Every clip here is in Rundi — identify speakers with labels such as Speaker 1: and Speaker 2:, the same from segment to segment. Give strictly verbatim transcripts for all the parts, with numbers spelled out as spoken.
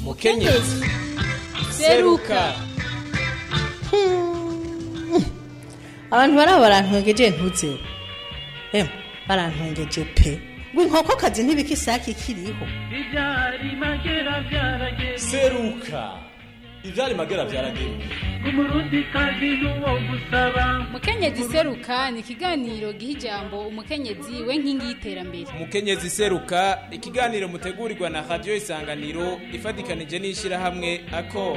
Speaker 1: mukenyezi seruka.
Speaker 2: Abantu baraba barantwengeje ntutse. Em, barantwengeje pe. Ngo inkoko kazi ntibikisaki kiriho.
Speaker 3: Ibyari magera byarage.
Speaker 1: Seruka. Ivyari magera vyarage.
Speaker 3: Umurundi kazi nuwo gusaba.
Speaker 4: Mukenyezi seruka ni ikiganiro giha ijambo umukenyezi we nkingi y'iterambere.
Speaker 1: Mukenyezi seruka ikiganiro mutegurirwa na Radio Isanganiro ifadikanije n'ishira hamwe Akor.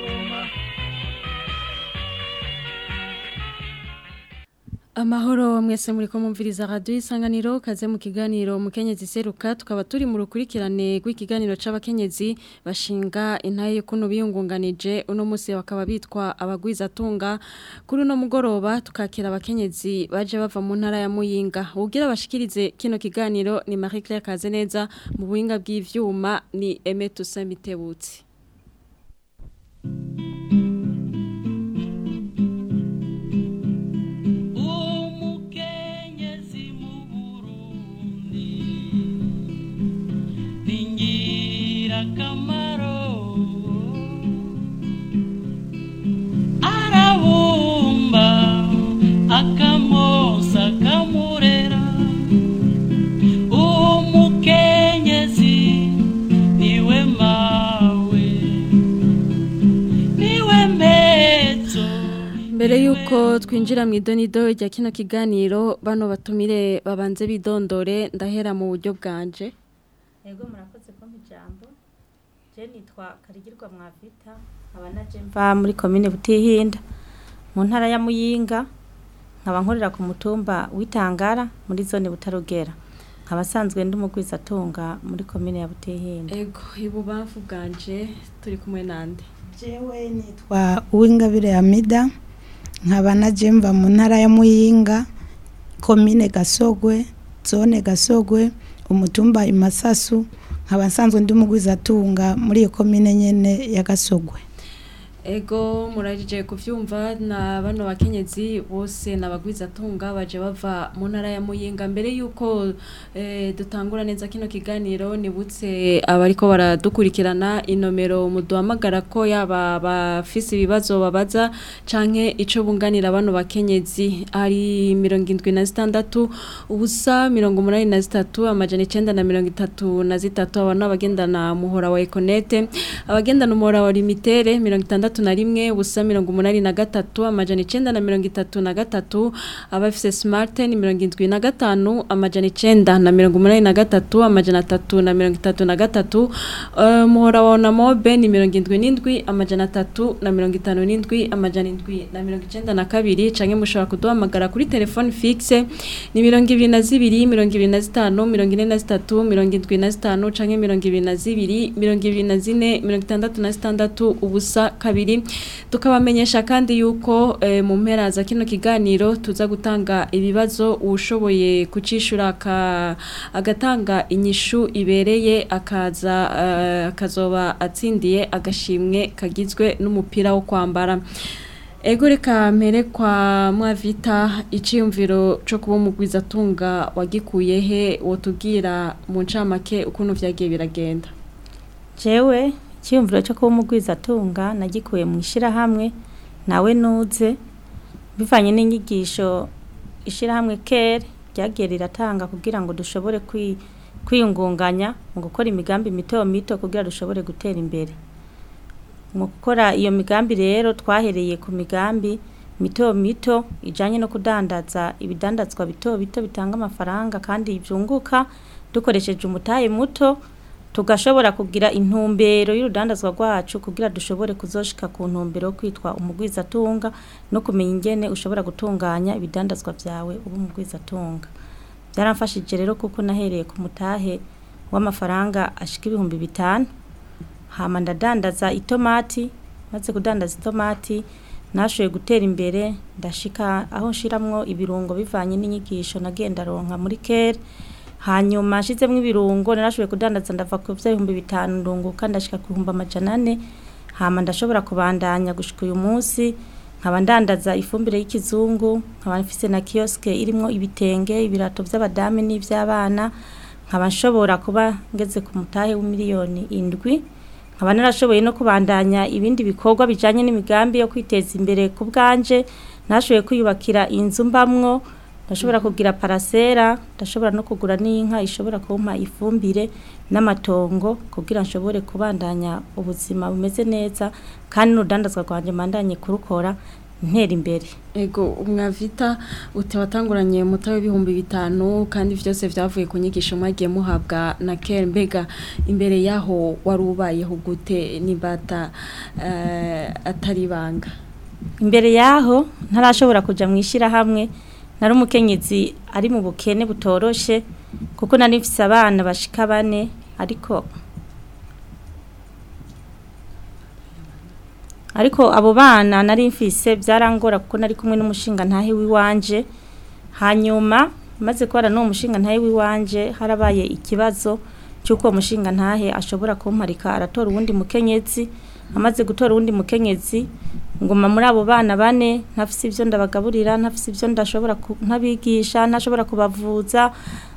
Speaker 5: Amahoro mwese muri ko mumviriza Radio Isanganiro kaze mu kiganiro mukenyezi seruka tukaba turi mu rukurikirane rw'ikiganiro c'abakenyezi bashinga intaye kuno biyungunganije uno musi bakaba bitwa abagwiza tunga kuri no mugoroba tukakira abakenyezi baje bava mu ntara ya Muyinga ugira bashikirize kino kiganiro ni Marie Claire Kazeneza mu buhinga bw'ivyuma ni Aime Toussaint Mitebutsi.
Speaker 3: Akamaro arabumba akamosa kamurera umukenyezi niwe mawe niwe mbezo.
Speaker 5: Mbere yuko twinjira mu idonido rya kino kiganiro bano batumire babanze bidondore ndahera mu buryo bwanje.
Speaker 6: Ego murakoze ko mpijambo. Je nitwa Karigirwa Mwavita abanaje mva muri commune Butihinda mu ntara ya Muyinga nkaba nkorera ku mutumba witangara muri zone Butarugera abasanzwe ndi umugwiza tunga muri commune ya Butihinda.
Speaker 5: Ego ibubavu bwanje turi kumwe nande.
Speaker 7: Jewe nitwa Uwingabire Hamida nkaba naje mva mu ntara ya Muyinga commune Gasogwe zone Gasogwe umutumba Imasasu nk'abasanzwe ndi umugwiza tunga muri iyo commune nyene ya Gasogwe.
Speaker 5: Ego murajije kuvyumva na bano bakenyezi bose nabagwiza tunga baje bava mu ntara ya Muyinga. Mbere yuko eh, dutangura neza kino kiganiro nibutse abariko baradukurikirana inomero muduhamagara ko yaba bafise ibibazo babaza canke ico bunganira bano bakenyezi ari mirongo indwi na zitandatu ubusa mirongo umunani na zitatu amajana icenda na mirongo itatu na zitatu abantu abagendana muhora wa Econete abagendana umuhora wa Limitere mirongo itandatu na rimwe ubusa mirongo umunani na gatatu amajana icenda na mirongo itatu na gatatu abafise smart ni mirongo indwi na gatanu amajana icenda na mirongo umunani na gatatu amajana atatu na mirongo itatu na gatatu uh, muhora wa Onamobe ni mirongo indwi n'indwi amajana atatu na mirongo itanu n'indwi amajana indwi na mirongo icenda na kabiri canke mushobora kuduhamagara kuri telefone fixe ni mirongo ibiri na zibiri mirongo ibiri na zitanu mirongo ine na zitatu mirongo indwi na zitanu canke mirongo ibiri na zibiri mirongo ibiri na zine mirongo itandatu na zitandatu ubusa kabiri. Tukabamenyesha kandi yuko e, mu mpera za kino kiganiro tuza gutanga ibibazo ushoboye kucishura ka agatanga inyishu ibereye akaza uh, akazoba atsindiye agashimwe kagizwe n'umupira wo kwambara. Ego reka mpere kwa Mwavita iciyumviro cyo kuba umugwiza tunga wagikuye he wotubwira mu ncamake ukuntu vyagiye biragenda.
Speaker 6: Jewe Chiyumviro cyo kuba umugwiza tunga nagikuye mu ishira hamwe nawe nuze bivanye n'inyigisho ishira hamwe kere ryagiye riratanga kugira ngo dushobore kwiyungunganya mu gukora imigambi mito mito kugira dushobore gutera imbere. Mu gukora iyo migambi rero twahereye ku migambi mito mito ijanye no kudandaza ibidandazwa bito bito bitanga amafaranga kandi ivyunguka dukoresheje umutahe muto tugashobora kugira intumbero y'urudandazwa rwacu kugira dushobore kuzoshika ku ntumbero kwitwa umugwiza tunga no kumenya ingene ushobora gutunganya ibidandazwa byawe ubu umugwiza tunga. Byaramfashije rero kuko nahereye ku mutahe w'amafaranga ashika ibihumbi bitanu hama ndadandaza itomati maze kudandaza itomati nashoye gutera imbere ndashika aho nshiramwo ibirungo bivanye n'inyigisho nagenda ronka muri kere. Hanyuma shizemwe ibirungo narashoboye kudandaza ndava ku ibihumbi bitanu ndunguka ndashika ku bihumbi amajana ane hama ndashobora kubandanya gushika uyu munsi nkaba ndandaza ifumbire y'ikizungu nkaba mfise na kioske irimo ibitenge ibirato by'abadame n'ivy'abana nkaba nshobora kuba ngeze ku mutahe w'imiliyoni indwi nkaba narashoboye no kubandanya ibindi bikorwa bijanye n'imigambi yo kwiteza imbere ku bwanje nashoboye kwiyubakira inzu mbamwo ndashobora kugira parasera ndashobora no kugura n'inka ishobora kumpa ifumbire n'amatongo kugira nshobore kubandanya ubuzima bumeze neza kandi n'urudandazwa rwanje mandanye kurukora ntera imbere.
Speaker 5: Ego umwavita utewatanguranye mutawe ibihumbi bitanu kandi vyose vyavuye ku nyigisho mwagiye muhabwa na Care mbega imbere yaho warubayeho gute nibata uh, atari banga.
Speaker 6: Imbere yaho ntarashobora kuja mwishira hamwe nari umukenyezi ari mu bukene butoroshe kuko nari mfise abana bashika bane ariko ariko abo bana nari mfise byarangora kuko nari kumwe n'umushinga ntahe wiwanje hanyuma maze kwara no umushinga ntahe wiwanje harabaye ikibazo cyuko umushinga ntahe ashobora kumparika aratora uwundi mukenyezi amaze gutora uwundi mukenyezi ngoma muri abo bana bane ntafise ivyo ndabagaburira ntafise ivyo ndashobora ntabigisha ntashobora kubavuza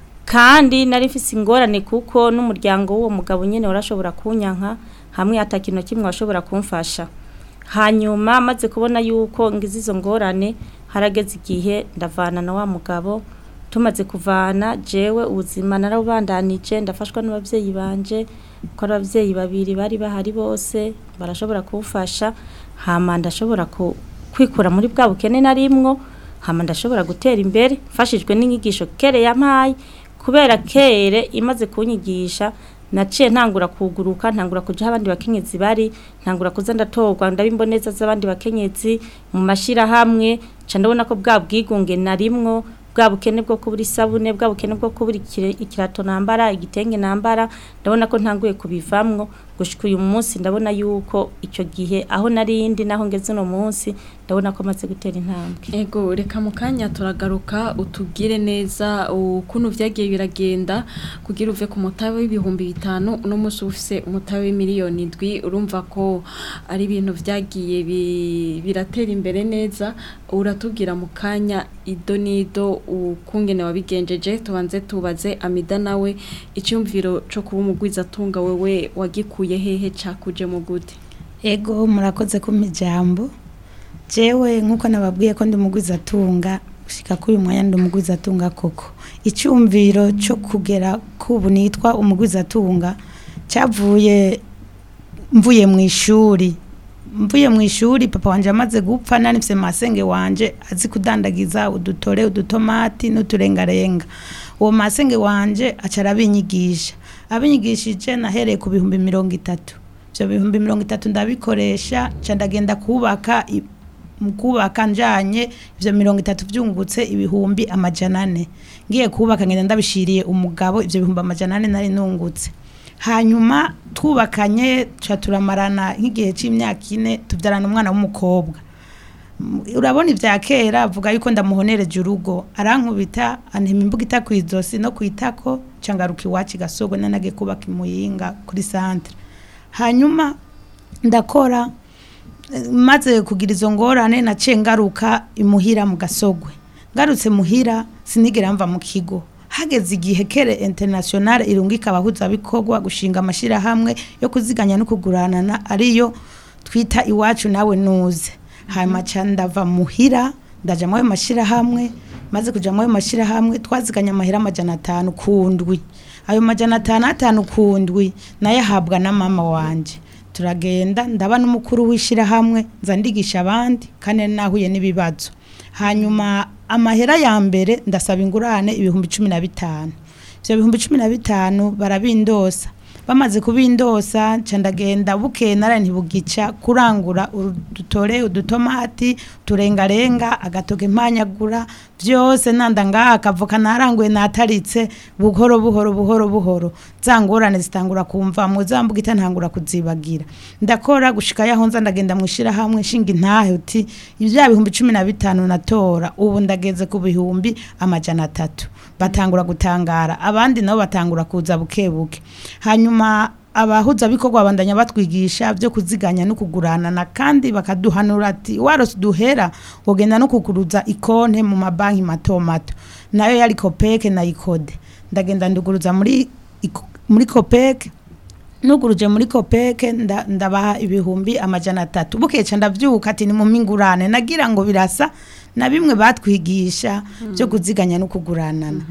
Speaker 6: kandi nari mfise ingorane kuko n'umuryango w'uwo mugabo nyene warashobora kunyanka hamwe atakino kimwe washobora kumfasha. Hanyuma maze kubona yuko ngize izo ngorane harageze igihe ndavana na wa mugabo tumaze kuvana jewe ubuzima narabandanije ndafashwa n'abavyeyi banje ko abavyeyi babiri bari bahari bose barashobora kumfasha hama ndashobora kwikura muri bwa bukene narimwo hama ndashobora gutera imbere mfashijwe n'inyigisho Kere yampaye kubera Kere imaze kunyigisha naciye ntangura kuguruka ntangura kuja abandi bakenyezi bari ntangura kuza ndatorwa ndabimboneza z'abandi bakenyezi mu mashira hamwe ca ndabona ko bwa bwigunge narimwo bwa bukene bwo kubura isabune bwa bukene bwo kubura ikirato nambara igitenge nambara ndabona ko ntanguye kubivamwo gushika uyu munsi ndabona yuko ico gihe aho narindi naho ngeze no munsi ndabona ko maze gutera intambwe.
Speaker 5: Ego reka mukanya turagaruka utugire neza ukuntu vyagiye biragenda kugira uve ku mutabe w'ibihumbi bitanu no munsi ufise umutabe w'imiliyoni indwi urumva ko ari ibintu vyagiye biratera imbere neza uratubwira mukanya idonido ukungene wabigenjeje tubanze tubaze Amida nawe icyumviro cyo kuba umugwiza tunga wewe wagikuye hehe cakuje mu gute.
Speaker 7: Ego murakoze ku mijambo jewe nkuko nababwiye ko ndi mugwiza tunga gushika kuri mwanya ndi mugwiza tunga koko icyumviro cyo kugera kubu nitwa umugwiza tunga cyavuye mvuye mu ishuri mvuye mu ishuri papa wanje amaze gupfa nari mfise masenge wanje azi kudandagiza udutore udutomati n'uturengarenga uwo masenge wanje acara binyigisha abinyigishije nahereye ku bihumbi mirongo itatu byo bihumbi mirongo itatu ndabikoresha ca ndagenda kubaka mu kubaka njanye ivyo mirongo itatu vyungutse ibihumbi amajana ane ngiye kubaka ngenda ndabishiriye umugabo ivyo bihumbi amajana ane nari nungutse hanyuma twubakanye ca turamarana nk'igihe c'imyaka ine tuvyarana umwana w'umukobwa urabona ivya kera avuga yuko ndamuhonereje urugo arankubita antema imbuga itakwizosi no kwitako cangaruka iwacu Gasogo nanage kubaka imuyinga kuri centre hanyuma ndakora maze kugira izo ngorane naciye ngaruka imuhira mu Gasogwe ngarutse muhira sinigera mva mu kigo hageze igihe Kere International irungika abahuza bikorwa gushinga amashira hamwe yo kuziganya no kuguranana ariyo twita iwacu nawe nuze hanyuma ca ndava muhira ndaja mu mashira hamwe maze kuja mu mashira hamwe twaziganya amahera amajana atanu kundwi ayo majana atanu atanu kundwi naye habwa na mama wanje turagenda ndaba n'umukuru wishira hamwe nza ndigisha abandi kane nahuye n'ibibazo hanyuma amahera ya mbere ndasaba ingurane ibihumbi cumi na bitanu ivyo bihumbi cumi na bitanu barabindosa bamaze kubindosa ca ndagenda buke nara ntibugica kurangura udutore udutomati turengarenga agatoke mpanyagura vyose nanda ngaha akavuka naranguye nataritse buhoro buhoro buhoro buhoro zangorane zitangura kumva mu zambuga itantangura kuzibagira ndakora gushika yaho nza ndagenda mwishira hamwe shinga intahe uti ivya bihumbi cumi na bitanu natora ubu ndageze ku bihumbi amajana atatu batangura gutangara abandi nabo batangura kuza bukebuke hanyuma abahuza bikorwa bandanya batwigisha byo kuziganya no kuguranana kandi bakaduhanura ati warose duhera wogenda no kuguruza ikonte mu mabanki mato mato nayo yari Copec na Ikode ndagenda nduguruza muri muri Copec nuguruje muri kopeke nda- ndabaha ibihumbi amajana atatu bukeca ndavyuka ati ni mu mingurane nagira ngo birasa na bimwe batwigisha byo kuziganya no kuguranana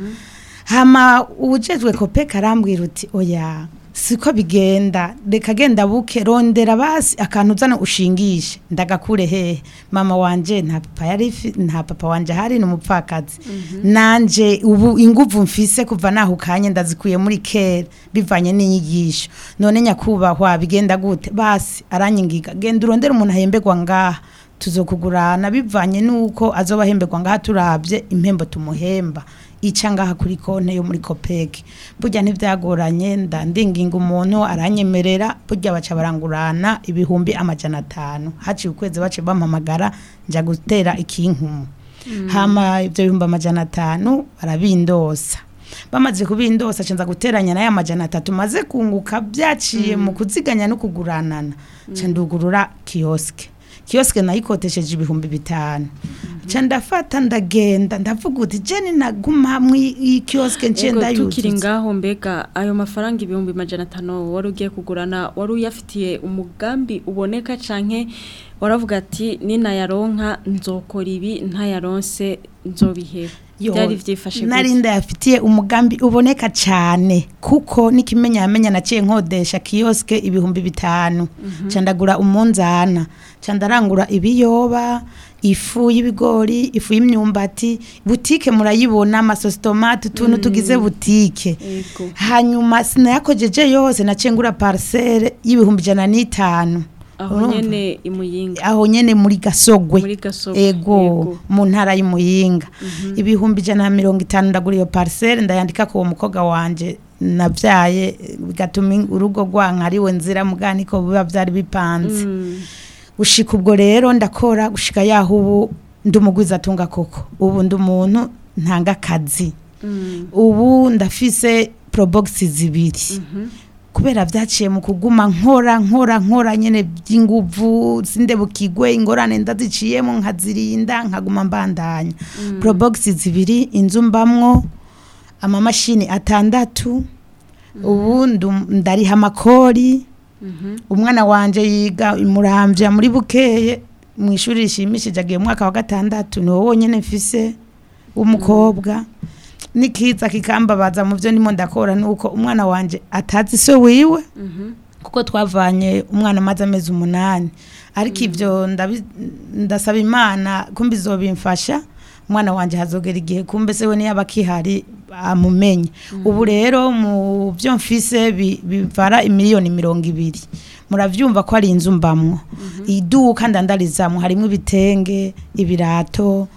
Speaker 7: hama ubujejwe kopeke arambwira uti oya siko bigenda reka genda buke rondera basi akantu uzana ushingishe ndagakure hehe mama wanje nta papa yari fi- nta papa wanje hari n'umupfakazi nanje ubu inguvu mfise kuva naho kanye ndazikuye muri kera bivanye n'inyigisho none nyakubahwa bigenda gute basi aranyingiga genda urondera umuntu ahemberwa ngaha tuzokugurana bivanye nuko azoba ahemberwa ngaha turabye impembo tumuhemba ica ngaha kuri konte yo muri kopeke burya ntivyagoranye ndandinginga umuntu aranyemerera burya baca barangurana ibihumbi amajana atanu haciye ukwezi bace bampamagara nja gutera ikinkumu hama ivyo bihumbi amajana atanu barabindosa bamaze kubindosa cenza guteranya nayo amajana atatu maze kunguka byaciye mu kuziganya no kuguranana ca ndugurura kioske kioske nayikotesheje ibihumbi bitanu ca ndafata ndagenda ndavuga uti jeni naguma hamwe i kioske nce
Speaker 5: Ego tukiri
Speaker 7: ndayuzuza
Speaker 5: ngaho mbega ayo mafaranga ibihumbi majana atanu wari ugiye kugurana wari uyafitiye umugambi uboneka canke waravuga ati nina yaronka nzokora ibi ntayaronse nzobiheba
Speaker 7: Yo,
Speaker 5: byari vyifashe
Speaker 7: nari
Speaker 5: gute?
Speaker 7: ndayafitiye umugambi uboneka cyane kuko nikimenya yamenya naciye nkodesha kioske ibihumbi bitanu ca ndagura umunzana ca ndarangura ibiyoba ifu y'ibigori ifu y'imyumbati butike murayibona amasositomate utuntu tugize butike
Speaker 5: Ego.
Speaker 7: hanyuma sinayakojeje yose naciye ngura parcelle y'ibihumbi ijana n'itanu
Speaker 5: aho
Speaker 7: Urumva?
Speaker 5: nyene imuyinga
Speaker 7: aho nyene muri gasogwe
Speaker 5: muri Gasogwe,
Speaker 7: ego
Speaker 5: yego.
Speaker 7: mu ntara y'imuyinga ibihumbi ijana na mirongo itanu ndagura iyo parcelle ndayandika ko uwo mukobwa wanje navyaye bigatuma urugo rwanka ariwe nzira mugani ko biba vyari bipanze gushika ubwo rero ndakora gushika yaho ubu ndumugwiza atunga koko ubu ndi umuntu ntanga akazi ubu ndafise probox zibiri kubera vyaciye mu kuguma nkora nkora nkora nyene by'inguvu sindebukigwe ingorane ndaziciyemo nkazirinda nkaguma mbandanya probox zibiri inzu mbamwo amamashini atandatu ubu ndu- ndariha amakori umwana wanje yiga imuramvya muri bukeye mu ishuri rishimishije agiye mu mwaka wa gatandatu ni wowe wonyene mfise w'umukobwa nikiza kikambabaza mu byo ndimo ndakora nuko umwana wanje atazi so wiwe kuko twavanye umwana amaze amezi umunani ariko ivyo ndabi- ndasaba imana kumbe izobimfasha umwana wanje hazogera igihe kumbe se we niyaba kihari amumenye ubu rero mu byo mfise bi- bivara imiliyoni mirongo ibiri muravyumva ko ari inzu mbamwo iduka ndandarizamwo harimo ibitenge ibirato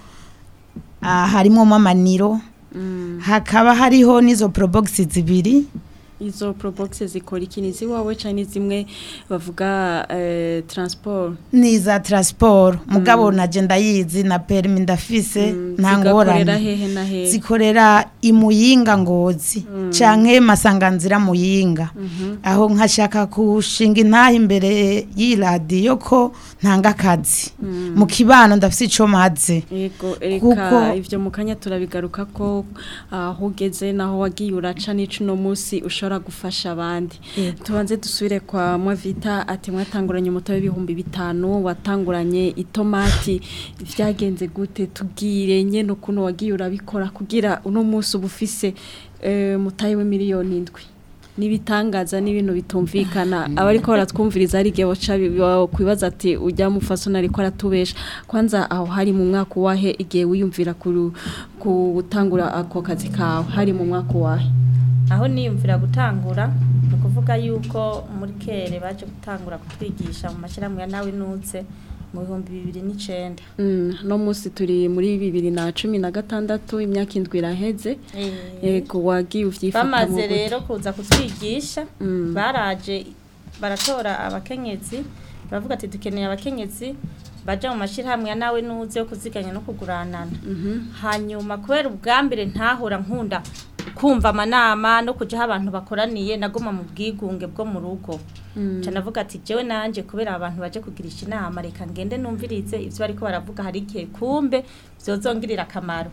Speaker 7: ah, harimo amaniro hakaba hariho n'izo probox zibiri
Speaker 5: izo probox zikora ikini ziwawe canke zimwe bavuga eh, transport
Speaker 7: niza transport mugabo naje ndayizi na permis ndafise nta
Speaker 5: zigakorera
Speaker 7: ngorane
Speaker 5: hehe na hehe
Speaker 7: zikorera imuyinga ngozi canke masanganzira muyinga aho nkashaka kushinga intaha imbere y'iradiyo ko ntanga akazi mu kibano ndafise ico maze
Speaker 5: Ego ereka
Speaker 7: Kuko-
Speaker 5: ivyo mukanya turabigaruka ko aho ugeze naho wagiye uraca n'ico no musi ushobora gufasha abandi tubanze dusubire kwa Mwavita ati mwatanguranye umutobe w'ibihumbi bitanu watanguranye itomati vyagenze gute tubwire nyene ukuntu wagiye urabikora kugira uno musi ubufise eh, mutayi we miliyoni indwi nibitangaza n'ibintu bitumvikana abariko baratwumviriza ari gihe boca kwibaza ati ujya mu fasona ariko aratubesha kwanza aho hari mu mwaka wahe igihe wiyumvira ku gutangura ako kazi kawe hari mu mwaka wahe
Speaker 6: aho niyumvira gutangura ni ukuvuga yuko muri kere baje gutangura kutwigisha mu mashyirahamwe ya nawe nutse mu bihumbi bibiri n'icenda
Speaker 5: Mm, no musi turi muri bibiri na cumi na gatandatu imyaka indwi iraheze yego wagiye uvyifata
Speaker 6: bamaze rero kuza kutwigisha baraje baratora abakenyezi baravuga ati dukeneye abakenyezi baja mu mashirahamwe ya nawe nuze yo kuziganya no kuguranana hanyuma kubera ubwambere ntahora nkunda kumva amanama no kuja abantu bakoraniye nagoma mu bwigunge bwo mu rugo cyane navuga ati jewe nanje kubera abantu baje kugirisha inama reka ngende numvirize ivyo bariko baravuga hari igihe kumbe vyozongirira akamaro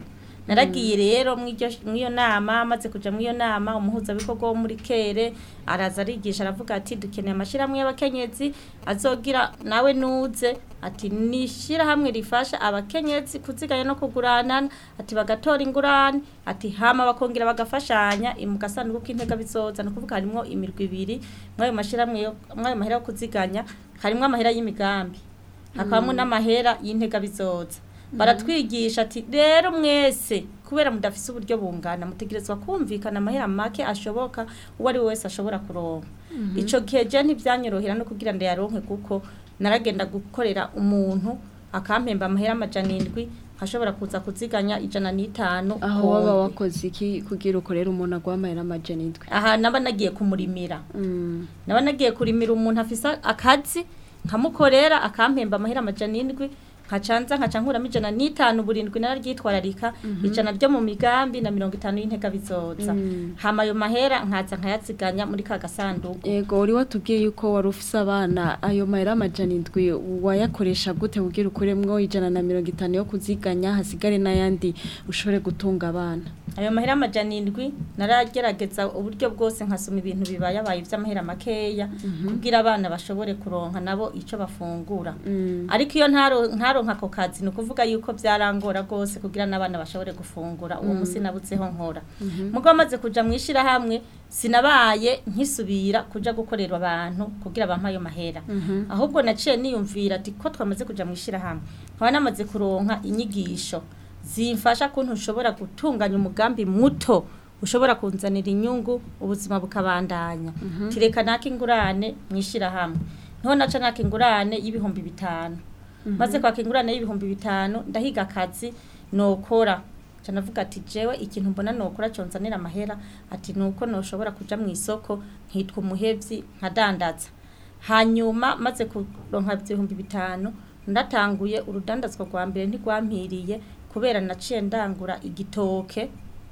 Speaker 6: naragiye rero mw'iyo nama maze kuja mw'iyo nama umuhuzabikorwa wo muri kere araza arigisha aravuga ati dukeneye amashirahamwe y'abakenyezi azogira nawe nuze ati nishira hamwe rifasha abakenyezi kuziganya no kugurana ati bagatora ingurane ati hama bakongera bagafashanya imugasanduku k'intega bizoza no kuvuga harimo imirwi ibiri mwayo mashirahamwe mwayo mahera yo kuziganya harimo amahera y'imigambi hakabamo n'amahera y'intega bizoza baratwigisha ati rero mwese kubera mudafise uburyo bungana mutegerezwa kumvikana amahera make ashoboka uwo ari wese ashobora kuronka ico gihe je ntivyanyorohera no kugira ngo yaronke kuko naragenda gukorera umuntu akampemba amahera amajana indwi hashobora kuza kuziganya ijana n'itanu
Speaker 5: aho waba wakoze iki kugira ukorera umuntu agwamahera amajana indwi
Speaker 6: aha naba nagiye kumurimira mm. naba nagiye kurimira umuntu afisa akazi nkamukorera akampemba amahera amajana indwi nkacanza nkacankura mijana n'itanu burindwi nararyitwararika mm -hmm. ijana ryo mu migambi na mirongo itanu y'intega bizoza mm. hama ayo mahera nkaza nkayatsiganya muri ka gasanduku
Speaker 5: yego uri watubwiye yuko wari ufise abana ayo mahera amajana indwi wayakoresha gute kugira ukuremwo ijana na mirongo itanu yo kuziganya hasigare n'ayandi ushobore gutunga abana
Speaker 6: ayo mahera amajana indwi naragerageza uburyo bwose nkasoma ibintu bibaye abaye vy'amahera makeya mm -hmm. kugira abana bashobore kuronka nabo ico bafungura mm. ariko iyo ntaro ntaro nkako kazi no kuvuga yuko byarangora gose kugira nabana bashobore gufungura uwo musi nabutseho nkora mugo amaze kuja mwishira hamwe sinabaye nkisubira kuja gukorera abantu kugira bampayo mahera ahubwo naciye niyumvira ati ko twamaze kuja mwishira hamwe nkaba namaze kuronka inyigisho zimfasha kuntu ushobora gutunganya umugambi muto ushobora kunzanira inyungu ubuzima bukabandanya tireka nakingurane mwishira hamwe nho naca nakingurane y'ibihumbi bitanu maze kwa kingurane y'ibihumbi bitanu ndahiga akazi nokora canavuga ati jewe ikintu mbona nokora conzanira amahera ati nuko noshobora kuja mu isoko nkitwa umuhevyi nkadandaza hanyuma maze kuronka ibihumbi bitanu ndatanguye urudandazwa rwa mbere ntigwampiriye kubera naciye ndangura igitoke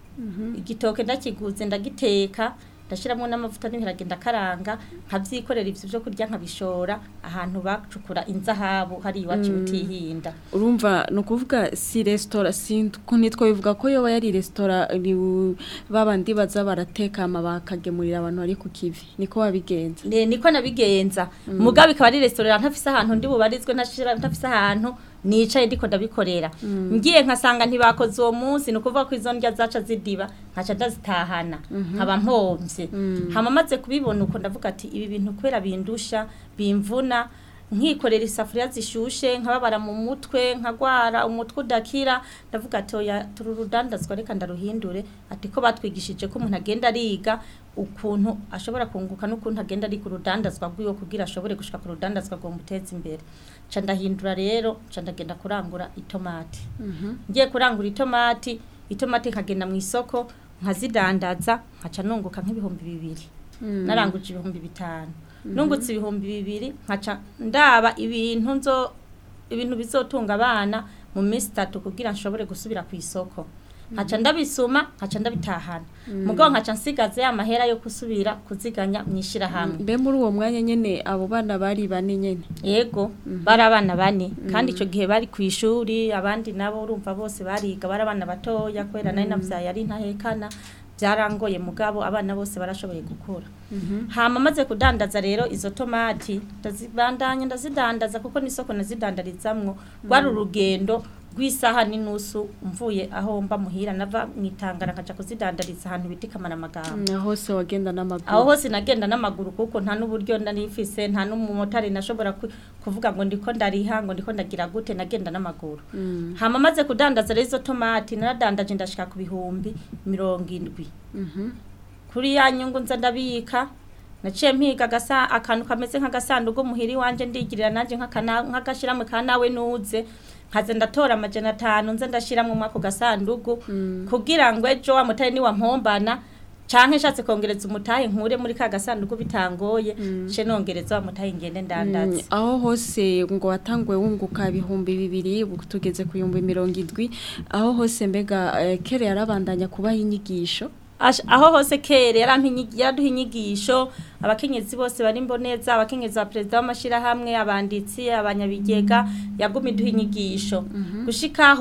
Speaker 6: igitoke ndakiguze ndagiteka ndashiramo n'amavuta n'ibiragenda karanga nkavyikorera ivyo byo kurya nkabishora ahantu bacukura inzahabu hari iwacu mutihinda
Speaker 5: urumva no kuvuga si restaurant si kunitwa bivuga ko yo yari restaurant babandi baza barateka amabakagemurira abantu ari ku kivi niko wabigenza
Speaker 6: ne niko nabigenza mm. mugabe ikaba ari restaurant ntafise ahantu ndi bubarizwe ntashira ntafise ahantu nicaye ndiko ndabikorera mm. ngiye nkasanga ntibakoze uwo munsi no kuvuga ko izo ndya zaca zidiba nkaca ndazitahana nkaba mm -hmm. mpomvye mm. hama maze kubibona uko ndavuga ati ibi bintu kwera bindusha bimvuna nkikorera isafuriya zishushe nkababara mu mutwe nkagwara umutwe udakira ndavuga ati oya tururudandazwa reka ndaruhindure ati ko batwigishije ko umuntu agenda ariga ukuntu ashobora kunguka n'ukuntu agenda ari ku rudandazwa rw'iyo kugira ashobore gushika ku rudandazwa rwo muteza imbere ca ndahindura rero ca ndagenda kurangura itomati mm ngiye -hmm. kurangura itomati itomati nkagenda mu isoko nkazidandaza nkaca nunguka nk'ibihumbi bibiri mm. naranguje ibihumbi bitanu mm -hmm. nungutse ibihumbi bibiri nkaca ndaba ibintu nzo ibintu bizotunga abana mu minsi itatu kugira nshobore gusubira ku isoko nkaca ndabisuma nkaca ndabitahana mugo nkaca nsigaze amahera yo kusubira kuziganya mwishira hamwe
Speaker 5: mbe muri uwo mwanya nyene abo bana bari bane nyene
Speaker 6: yego bari abana bane kandi ico gihe bari ku ishuri abandi nabo urumva bose bariga bari abana batoya kwera nari navyaye ari ntahekana byarangoye mugabo abana bose barashoboye gukura hama maze kudandaza rero izo tomati ndazibandanya ndazidandaza kuko nisoko nazidandarizamwo rwari urugendo rw'isaha n'inusu mvuye aho mba muhira nava mwitangara nkaja kuzidandariza ahantu bitikama n'amagambo
Speaker 5: aho hose wagenda n'amaguru
Speaker 6: aho hose nagenda n'amaguru kuko nta n'uburyo ndanifise nta n'umumotari nashobora kuvuga ngo ndiko ndariha ngo ndiko ndagira gute nagenda n'amaguru mm. hama maze kudandaza rero izo tomati naradandaje ndashika ku bihumbi mirongo indwi mhm kuri ya nyungu nza ndabika naciye mpiga gasa akantu kameze nk'agasanduku muhiri wanje ndigirira nanje nk'akana nk'agashiramwe kanawe nuze nkaze ndatora amajana atanu nze ndashiramo mwako gasanduku mm. kugira ngo ejo wa mutaye ni wa mpombana canke nshatse kongereza umutahe nkure muri ka gasanduku bitangoye mm. ce nongereza wa mutahe ngende ndandaze
Speaker 5: mm. aho hose ngo watangwe wunguka ibihumbi bibiri tugeze ku bihumbi mirongo indwi aho hose mbega eh, kere yarabandanya kubaha inyigisho
Speaker 6: aho hose kere yaraduha inyigisho abakenyezi bose bari mboneza abakenyezi ba perezida w'amashira hamwe abanditsi abanyabigega yagumi duha inyigisho gushikaho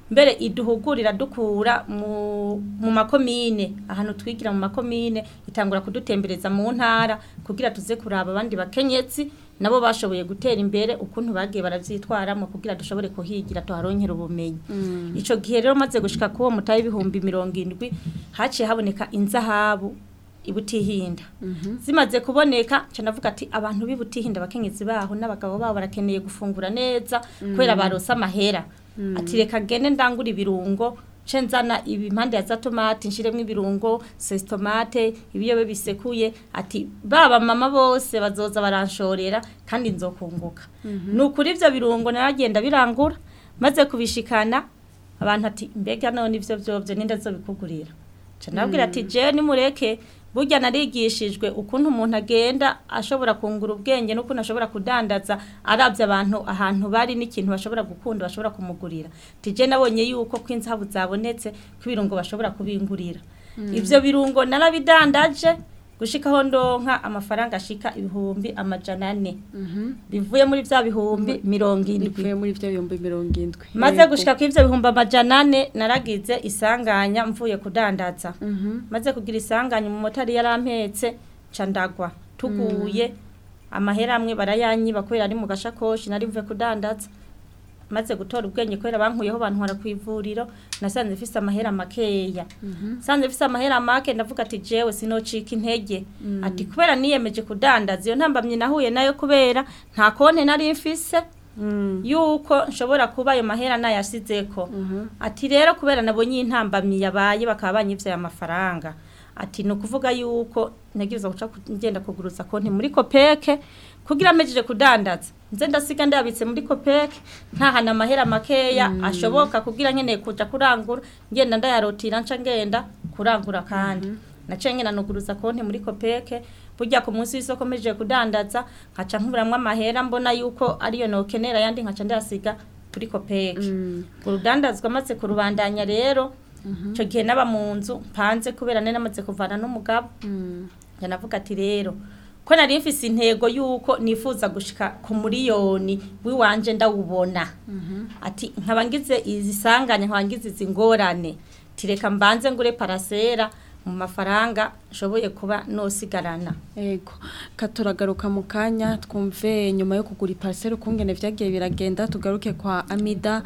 Speaker 6: mbere iduhugurira dukura mu mu makomine ahantu twigira mu makomine itangura kudutembereza mu ntara kugira tuze kuraba abandi bakenyetsi nabo bashoboye gutera imbere ukuntu bagiye baravyitwaramo kugira dushobore kuhigira tuharonkera ubumenyi mm. ico gihe rero maze gushika kuwo mutaye ibihumbi mirongo indwi haciye haboneka inzahabu ibutihinda mm -hmm. zimaze kuboneka cyo navuga ati abantu b'ibutihinda bakenyezi baho n'abagabo babo barakeneye gufungura neza mm. kwera barosa amahera mm. ati reka gende ndangura ibirungo cenzana ibimpande ya za tomate nshiremwe ibirungo ses tomate ibiyobe bisekuye ati baba mama bose bazoza baranshorera kandi nzokunguka mm -hmm. nukuri ivyo birungo naragenda birangura maze kubishikana abantu ati mbega none ivyo vyovyo ninde azobikugurira cyo nabwira mm. ati je ni mureke burya narigishijwe ukuntu umuntu agenda ashobora kungura ubwenge n'ukuntu ashobora kudandaza aravye abantu ahantu bari n'ikintu bashobora gukunda bashobora kumugurira tije nabonye yuko kwinzahabu zabonetse kwibirungo bashobora kubingurira mm. ivyo birungo narabidandaje gushikaho ndonka amafaranga ashika ibihumbi amajana ane mhm bivuye muri vya bihumbi mirongo indwi bivuye muri vya bihumbi mirongo indwi maze gushika ku ivyo bihumbi amajana ane naragize isanganya mvuye kudandaza mhm maze kugira isanganya mu motari yarampetse candagwa tuguye amahera amwe barayanyiba kwera ari mu gashakoshi nari mvuye kudandaza maze gutora ubwenge kwera bankuyeho bantu hara kwivuriro nasanze mfise amahera makeya mhm sanze mfise amahera make ndavuga ati jewe sinocika intege mm. ati kubera niyemeje kudandaza iyo ntambamye nahuye nayo kubera nta konte nari mfise mm. yuko nshobora kuba ayo mahera nayasizeko mm -hmm. ati rero kubera nabonye intambamye yabaye bakabanyivye ya mafaranga ati no kuvuga yuko nagize guca ngenda kuguruza konte muri Kopeke kugira mejeje kudandaza nze ndasiga ndabitse muri Kopeke ntahana amahera makeya mm. ashoboka kugira nkeneye kuja kurangura ngenda ndayarotira nca ngenda kurangura kandi mm -hmm. nace ngena nuguruza konte muri Kopeke burya ku munsi w'isoko mejeje kudandaza nkaca nkuburamwe amahera mbona yuko ariyo nokenera yandi nkaca ndasiga kuri Kopeke mm. urudandazwa maze kurubandanya rero mhm cyo gihe naba mu nzu panze kubera nene namaze kuvana n'umugabo mm. yanavuga ati rero ko nari mfise intego yuko nifuza gushika ku miliyoni wiwanje ndawubona mm -hmm. ati nkaba ngize izisanganya nkaba ngize izingorane tireka mbanze ngure parasera mu mafaranga shoboye kuba nosigarana
Speaker 5: yego katuragaruka mu kanya twumve nyuma yo kugura parcelle kungene vyagiye biragenda tugaruke kwa Amida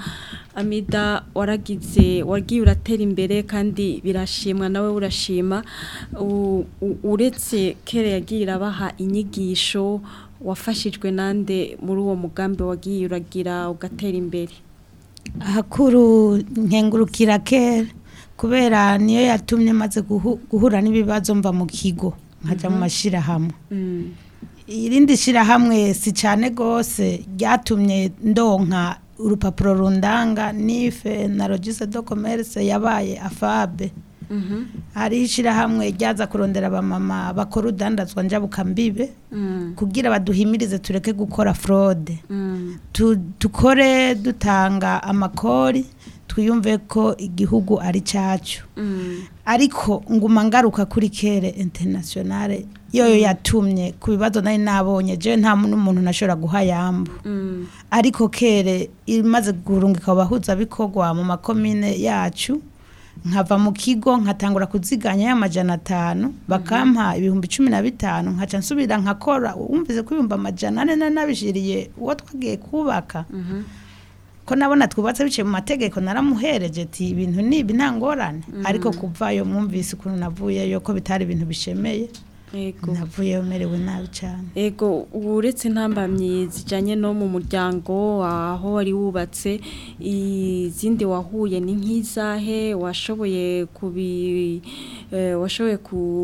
Speaker 5: Amida waragize wagiye uratera imbere kandi birashimwa nawe urashima uretse kere yagira baha inyigisho wafashijwe nande muri uwo mugambi wagiye uragira ugatera imbere
Speaker 7: ahakuru nkengurukira kere kubera niyo yatumye maze guhura n'ibibazo mva mu kigo nkaja mu mashira hamwe mm. irindi shira hamwe si cyane gose ryatumye ndonka urupapuro rundanga nife na registre de commerce yabaye afabe mhm ari shira hamwe ryaza kurondera abamama bakora udandazwa njabuka mbibe mm. kugira baduhimirize tureke gukora fraude mm. tu, tukore dutanga amakori twiyumve ko igihugu ari cyacu mm. ariko nguma ngaruka kuri kere internationale yoyo yatumye ku bibazo nari nabonye je nta muntu nashobora guha yambu mm. ariko kere imaze gurungika abahuza bikogwa mu makomine yacu nkava mu kigo nkatangura kuziganya y'amajana atanu bakampa ibihumbi cumi na bitanu nkaca nsubira nkakora umvise ko ibihumbi amajana ane nabishiriye uwo twagiye kubaka mm -hmm. ko nabona twubatse bice mu mategeko naramuhereje ati ibintu nibi ntangorane mm. ariko kuvayo mwumvise ukuntu navuye yo ko bitari ibintu bishemeye ego navuye merewe nabi cyane
Speaker 5: ego uretse ntambamye zijanye no mu muryango aho wari wubatse izindi wahuye ni nkizahe washoboye kubi eh, washoboye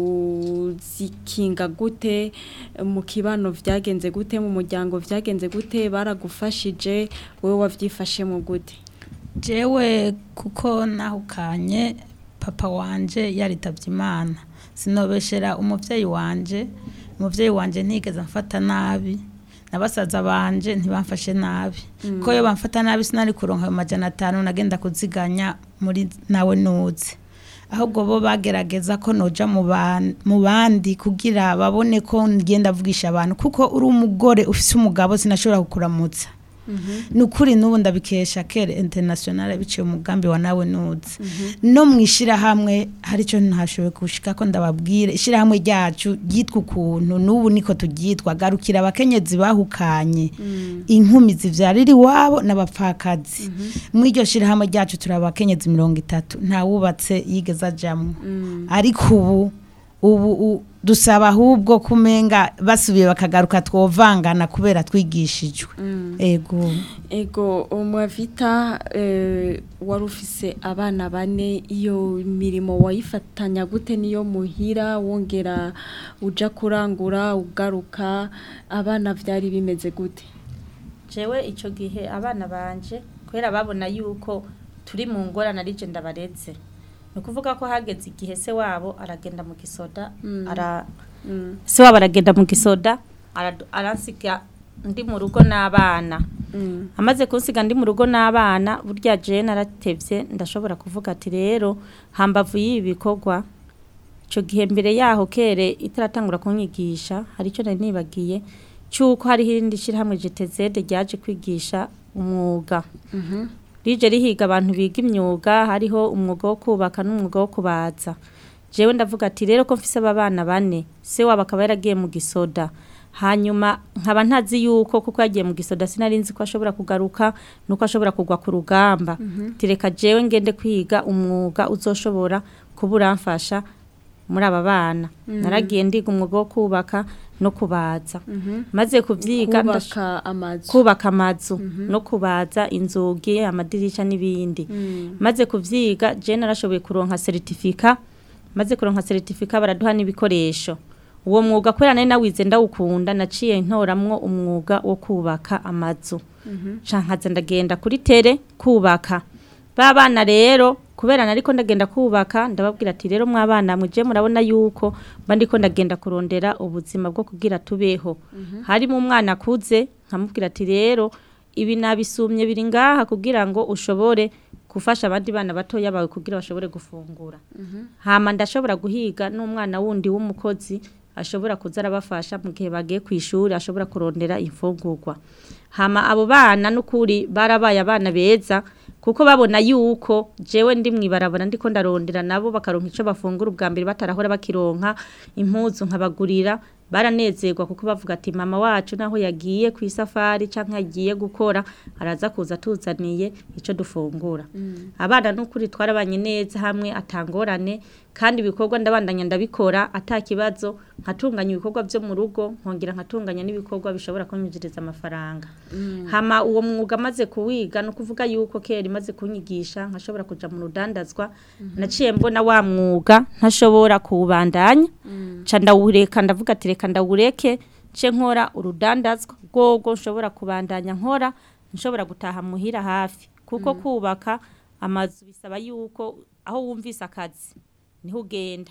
Speaker 5: kuzikinga gute mu kibano vyagenze gute mu muryango vyagenze gute baragufashije wewe wavyifashe mu gute
Speaker 7: jewe kuko nahukanye papa wanje yaritavye Imana sinobeshera umuvyeyi wanje umuvyeyi wanje ntigeze mfata nabi nabasaza banje ntibamfashe nabi mm. ko yo bamfata nabi sinari kuronka amajana atanu nagenda kuziganya muri nawe nuze ahubwo bo bagerageza ko noja mu bandi kugira babone ko ngenda vugisha abantu kuko uri umugore ufise umugabo sinashobora kukuramutsa nukuri nubu ndabikesha Care International biciye umugambi wa nawe nuzi no mwishira hamwe hari cyo ntashobye kushika ko ndababwire ishira hamwe ryacu gitwa ukuntu nubu niko tugitwa garukira abakenyezi bahukanye inkumi zivyariri wabo n'abapfakazi mwiryo shira hamwe ryacu turabakenyezi mirongo itatu nta wubatse yigeza jamwe ariko ubu ubu dusaba ahubwo kumenga basubiye bakagaruka twovangana kubera twigishijwe ego
Speaker 5: ego umwavita warufise abana bane iyo mirimo wayifatanya gute niyo muhira wongera uja kurangura ugaruka abana vyari bimeze gute
Speaker 6: jewe ico gihe abana banje kwera babona yuko turi mu ngorana rije ndabareze nukuvuga ko hageze igihe se wabo aragenda mu gisoda ara se wabo aragenda mu gisoda aransiga ndi mu rugo n'abana amaze kunsiga ndi mu rugo n'abana burya je naratevye ndashobora kuvuga ati rero hambavu y'ibikorwa ico gihe mbere yaho Kere itaratangura kunyigisha hari cyo nari nibagiye cyuko hari hirindi shira hamwe G T Z ryaje kwigisha umwuga rije rihiga abantu biga imyuga hariho umwuga wo kubaka n'umwuga wo kubaza jewe ndavuga ati rero ko mfise abana bane se wabakaba yaragiye mu gisoda hanyuma nkaba ntazi yuko kuko yagiye mu gisoda sinarinzi ko ashobora kugaruka nuko ashobora kugwa ku rugamba tireka jewe ngende kwiga umwuga uzoshobora kuburamfasha muri aba bana naragiye ndiga umwuga wo kubaka no kubaza maze kuvyiga
Speaker 5: kubaka amazu
Speaker 6: kubaka amazu no kubaza inzugi amadirisha n'ibindi maze kuvyiga je narashoboye kuronka certificate maze kuronka certificate baraduha n'ibikoresho uwo mwuga kwera nari nawize ndawukunda naciye ntoramwo umwuga wo kubaka amazu cankaza ndagenda kuri tere kubaka babana rero kubera nariko ndagenda kubaka ndababwira ati rero mwabana muje murabona yuko bandiko ndagenda kurondera ubuzima bwo kugira tubeho hari mu mwana kuze nkamubwira ati rero ibi nabisumye biri ngaha kugira ngo ushobore gufasha abandi bana batoya bawe kugira bashobore gufungura hama ndashobora guhiga n'umwana wundi w'umukozi ashobora kuza arabafasha mu gihe bagiye ku ishuri ashobora kurondera imfungurwa hama abo bana n'ukuri barabaye abana beza kuko babona yuko jewe ndi mwibarabara ndiko ndarondera nabo bakaronka ico bafungura ubwa mbere batarahora bakironka impuzu nkabagurira baranezerwa kuko bavuga ati mama wacu naho yagiye ku isafari canke yagiye gukora araza kuza tuzaniye ico dufungura abana n'ukuri twarabanye neza hamwe atangorane kandi ibikorwa ndabandanya ndabikora atakibazo nkatunganya ibikorwa byo mu rugo nkongera nkatunganya n'ibikorwa bishobora kunyinjiriza amafaranga hama uwo mwuga maze kuwiga no kuvuga yuko Kera maze kunyigisha nkashobora kuja mu rudandazwa naciye mbona wa mwuga ntashobora kuwubandanya ca ndawureka ndavuga ati reka ndawureke ce nkora urudandazwa gogo nshobora kubandanya nkora nshobora gutaha muhira hafi kuko kubaka amazu bisaba yuko aho wumvise akazi niho ugenda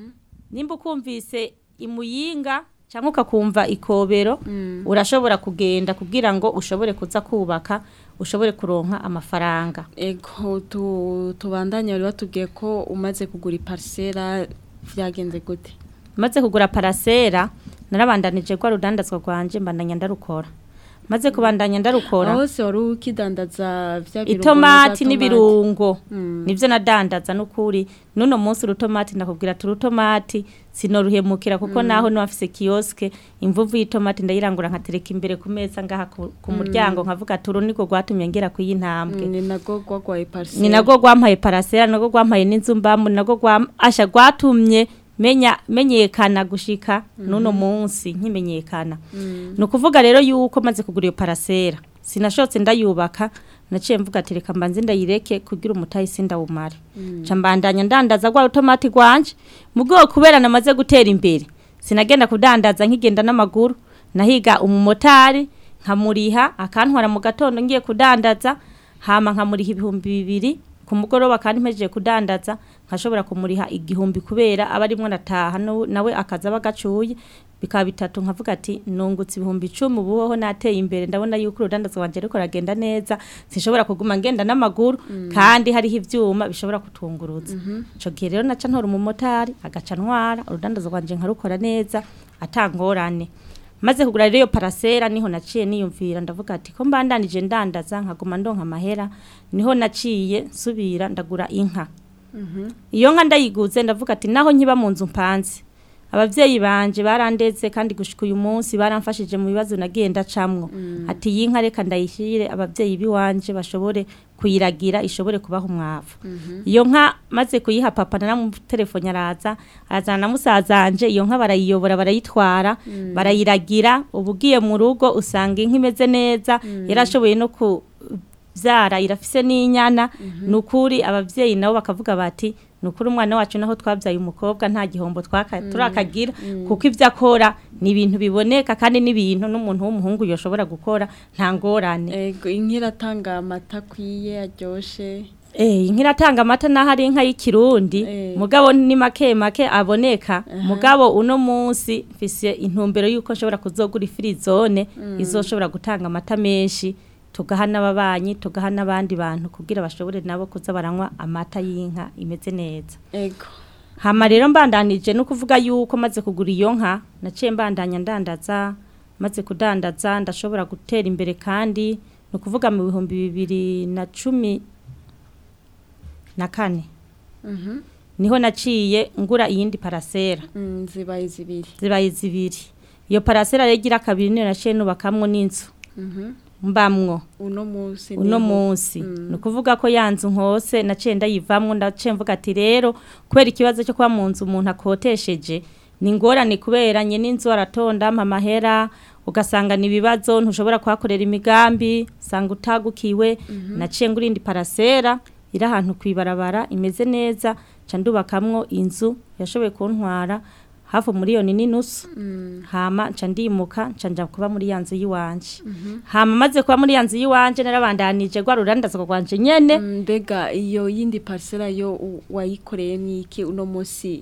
Speaker 6: nimba ukumvise imuyinga cyangwa ukakumva ikobero urashobora kugenda kugira ngo ushobore kuza kubaka ushobore kuronka amafaranga
Speaker 5: ego tubandanye bari batubwiye ko umaze kugura parcela vyagenze gute
Speaker 6: maze kugura parcela narabandanije kwa rudandazwa rwanje mbandanya ndarukora maze kubandanya ndarukora
Speaker 5: hose wari ukidandaza vya birungo
Speaker 6: itomati n'ibirungo nivyo nadandaza n'ukuri nuno munsi urutomati ndakubwira turutomati sinoruhemukira kuko naho no afise kioske imvuvu y'itomati ndayirangura nkatereka imbere ku meza ngaha ku muryango nkavuga turu niko gwatumye ngera ku yintambwe
Speaker 5: ni nago gwagwaye parcela
Speaker 6: ni nago gwampaye parcela nago gwampaye n'inzu mbambu nago gwasha gwatumye menya menyekana gushika mm -hmm. nuno munsi nkimenyekana mm. no kuvuga rero yuko maze kugura iyo parcela sinashotse ndayubaka naciye mvuga ati reka mbanze ndayireke kugira umutayi sinda umare mm. ca mbandanya ndandaza gwa automatic gwanje mugo kubera namaze gutera imbere sinagenda kudandaza nkigenda n'amaguru nahiga umumotari nkamuriha akantwara mu gatondo ngiye kudandaza hama nkamuriha ibihumbi bibiri ku mugoroba kandi mpejeje kudandaza nkashobora kumuriha igihumbi kubera abarimwe nataha nawe akaza bagacuye bikaba bitatu nkavuga ati nungutse ibihumbi icumi ubuho nateye imbere ndabona yuko urudandazo wanje riko ragenda neza sinshobora kuguma ngenda n'amaguru mm. kandi hariho ivyuma bishobora kutunguruza mm -hmm. co gihe rero naca ntora umumotari agaca ntwara urudandazo wanje nkarukora neza atangorane maze kugura rero iyo parasera niho naciye niyumvira ndavuga ati ko mbandanije ndandaza nkaguma ndonka amahera niho naciye nsubira ndagura inka iyo nka ndayiguze ndavuga ati naho nkiba mu nzu mpanze abavyeyi banje barandeze kandi gushika uyu munsi baramfashije mu bibazo nagiye ndacamwo ati yinka reka ndayishire abavyeyi biwanje bashobore kuyiragira ishobore kubaho umwavu iyo nka maze kuyiha papa na mu telefone araza arazana na musazanje iyo nka barayiyobora barayitwara barayiragira ubugiye mu rugo usanga inka imeze neza yarashoboye no ku vyara irafise n'inyana nukuri abavyeyi nabo bakavuga bati nukuri umwana wacu naho twabyaye umukobwa nta gihombo twaka turakagira kuko ivyo akora ni ibintu biboneka kandi ni ibintu n'umuntu w'umuhungu yoshobora gukora nta ngorane
Speaker 5: ego inkiratanga amata kwiye aryoshe
Speaker 6: eh inkiratanga amata naho ari inka y'ikirundi mugabo ni make make aboneka mugabo uno munsi mfise intumbero yuko nshobora kuzogura ifirizone izoshobora gutanga amata menshi tugaha n'ababanyi tugaha n'abandi bantu kugira bashobore nabo kuza baranywa amata y'inka imeze neza
Speaker 5: ego
Speaker 6: hama rero mbandanije no kuvuga yuko maze kugura iyo nka naciye mbandanya ndandaza maze kudandaza ndashobora gutera imbere kandi no kuvuga mu bihumbi bibiri na cumi na kane
Speaker 5: mhm
Speaker 6: niho naciye ngura iyindi parasera
Speaker 5: mm, zibaye zibiri
Speaker 6: zibaye zibiri iyo parasera regira kabiri niyo naciye nubakamwo n'inzu
Speaker 5: mhm
Speaker 6: mbamwo
Speaker 5: uno munsi
Speaker 6: uno munsi mm. nukuvuga ko yanzu nkose naciye ndayivamwo ndaciye mvuga ati rero kubera ikibazo cyo kwa munzu umuntu akotesheje ni ngorane kubera nye n'inzu aratonda amahera ugasanga ni bibazo ntushobora kwakorera imigambi sanga utagukiwe mm -hmm. naciye ngurindi parasera ira ahantu kwibarabara imeze neza candubakamwo inzu yashoboye kuntwara hafu miliyoni n'inusu mm. hama nca ndimuka nca nja kuba muri yanzu yiwanje mm -hmm. hama maze kuba muri yanzu yiwanje narabandanije gwa rurandaza kwanje nyene
Speaker 5: mbega mm, iyo yindi parcela yo wayikoreye mwiki uno munsi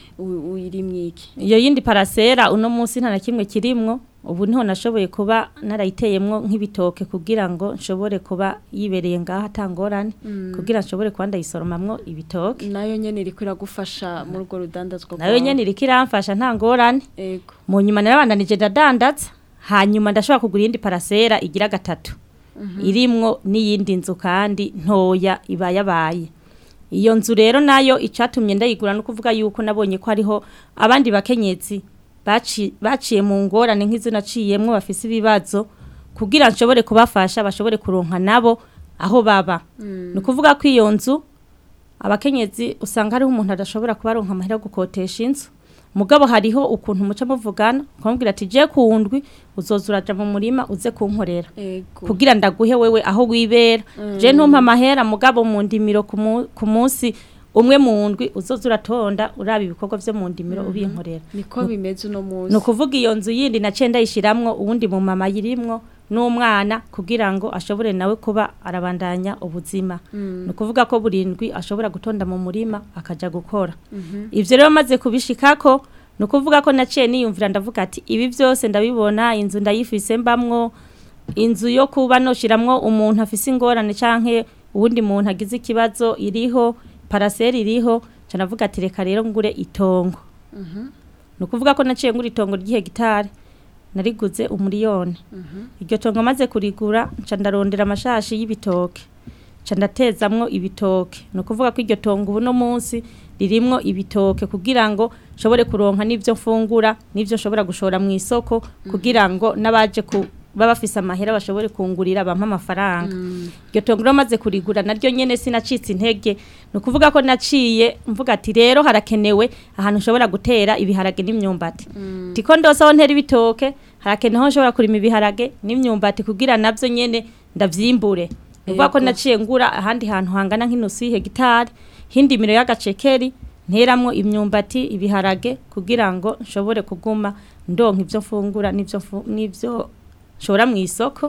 Speaker 5: uyiri mwiki
Speaker 6: iyo yindi parasera uno munsi nta na kimwe kirimwo ubu niho nashoboye kuba narayiteyemwo nk'ibitoke kugira ngo nshobore kuba yibereye ngaha tangorane mm. kugira nshobore kuba ndayisoromamwo ibitoke
Speaker 5: nayo nyene iri kwiragufasha mu rugo rudandazwa
Speaker 6: nayo nyene iri kiramfasha ntangorane
Speaker 5: ego
Speaker 6: mu nyuma narabandanije ndadandaza hanyuma ndashobora kugura iyindi parasera igira gatatu mm -hmm. irimwo n'iyindi nzu kandi ntoya ibayabaye iyo nzu rero nayo icatumye ndayigura no kuvuga yuko nabonye ko hariho abandi bakenyezi baci baciye mu ngorane nk'izo naciyemwe bafise ibibazo kugira nshobore kubafasha bashobore kuronka nabo aho baba mm. no kuvuga ko iyo nzu abakenyezi usanga hariho umuntu adashobora kubaronka amahera gukotesha inzu mugabo hariho ukuntu muca muvugana kumubwira ati je kuundwi uzozuraja mu murima uze kunkorera kugira ndaguhe wewe aho wibera mm. je ntumpa amahera mugabo mu ndimiro ku munsi umwe mu ndwi uzozura tonda uraba ibikorwa byo mu ndimiro mm -hmm. ubinkorera
Speaker 5: niko bimeze no munsi
Speaker 6: no kuvuga iyo nzu yindi nace ndayishiramwo ubundi mu mama yirimwo n'umwana kugira ngo ashobore nawe kuba arabandanya ubuzima mm. no kuvuga ko burindwi ashobora gutonda mu murima akaja gukora mm -hmm. ivyo rero maze kubishikako no kuvuga ko naciye niyumvira ndavuga ati ibi byose ndabibona inzu ndayifise mbamwo inzu yo kuba no shiramwo umuntu afise ingorane canke ubundi muntu agize ikibazo iriho paraseri iriho canavuga ati reka rero ngure itongo mhm mm no kuvuga ko naciye ngura itongo ry'hegitare nariguze umuriyoni mhm mm iryo tongo maze kurigura nca ndarondera amashashi y'ibitoke nca ndatezamwo ibitoke no kuvuga ko iryo tongo ubu no munsi ririmwo ibitoke kugira ngo shobore kuronka n'ivyo mfungura n'ivyo shobora gushora mu isoko kugira ngo nabaje ku baba bafise amahera bashobore kungurira bampa amafaranga iryo mm. tongo maze kurigura naryo nyene sinacitse intege no kuvuga ko naciye mvuga ati rero harakenewe ahantu ushobora gutera ibiharage n'imyumbati mm. tiko ndosaho ntera ibitoke harakenewe nshobora kurima ibiharage n'imyumbati kugira navyo nyene ndavyimbure uvuga ko naciye ngura ahandi hantu hangana nk'inusu y'hegitare hindi miro y'agacekeri nteramwo imyumbati ibiharage kugira ngo nshobore kuguma ndonka ivyo fungura n'ivyo n'ivyo shora mu isoko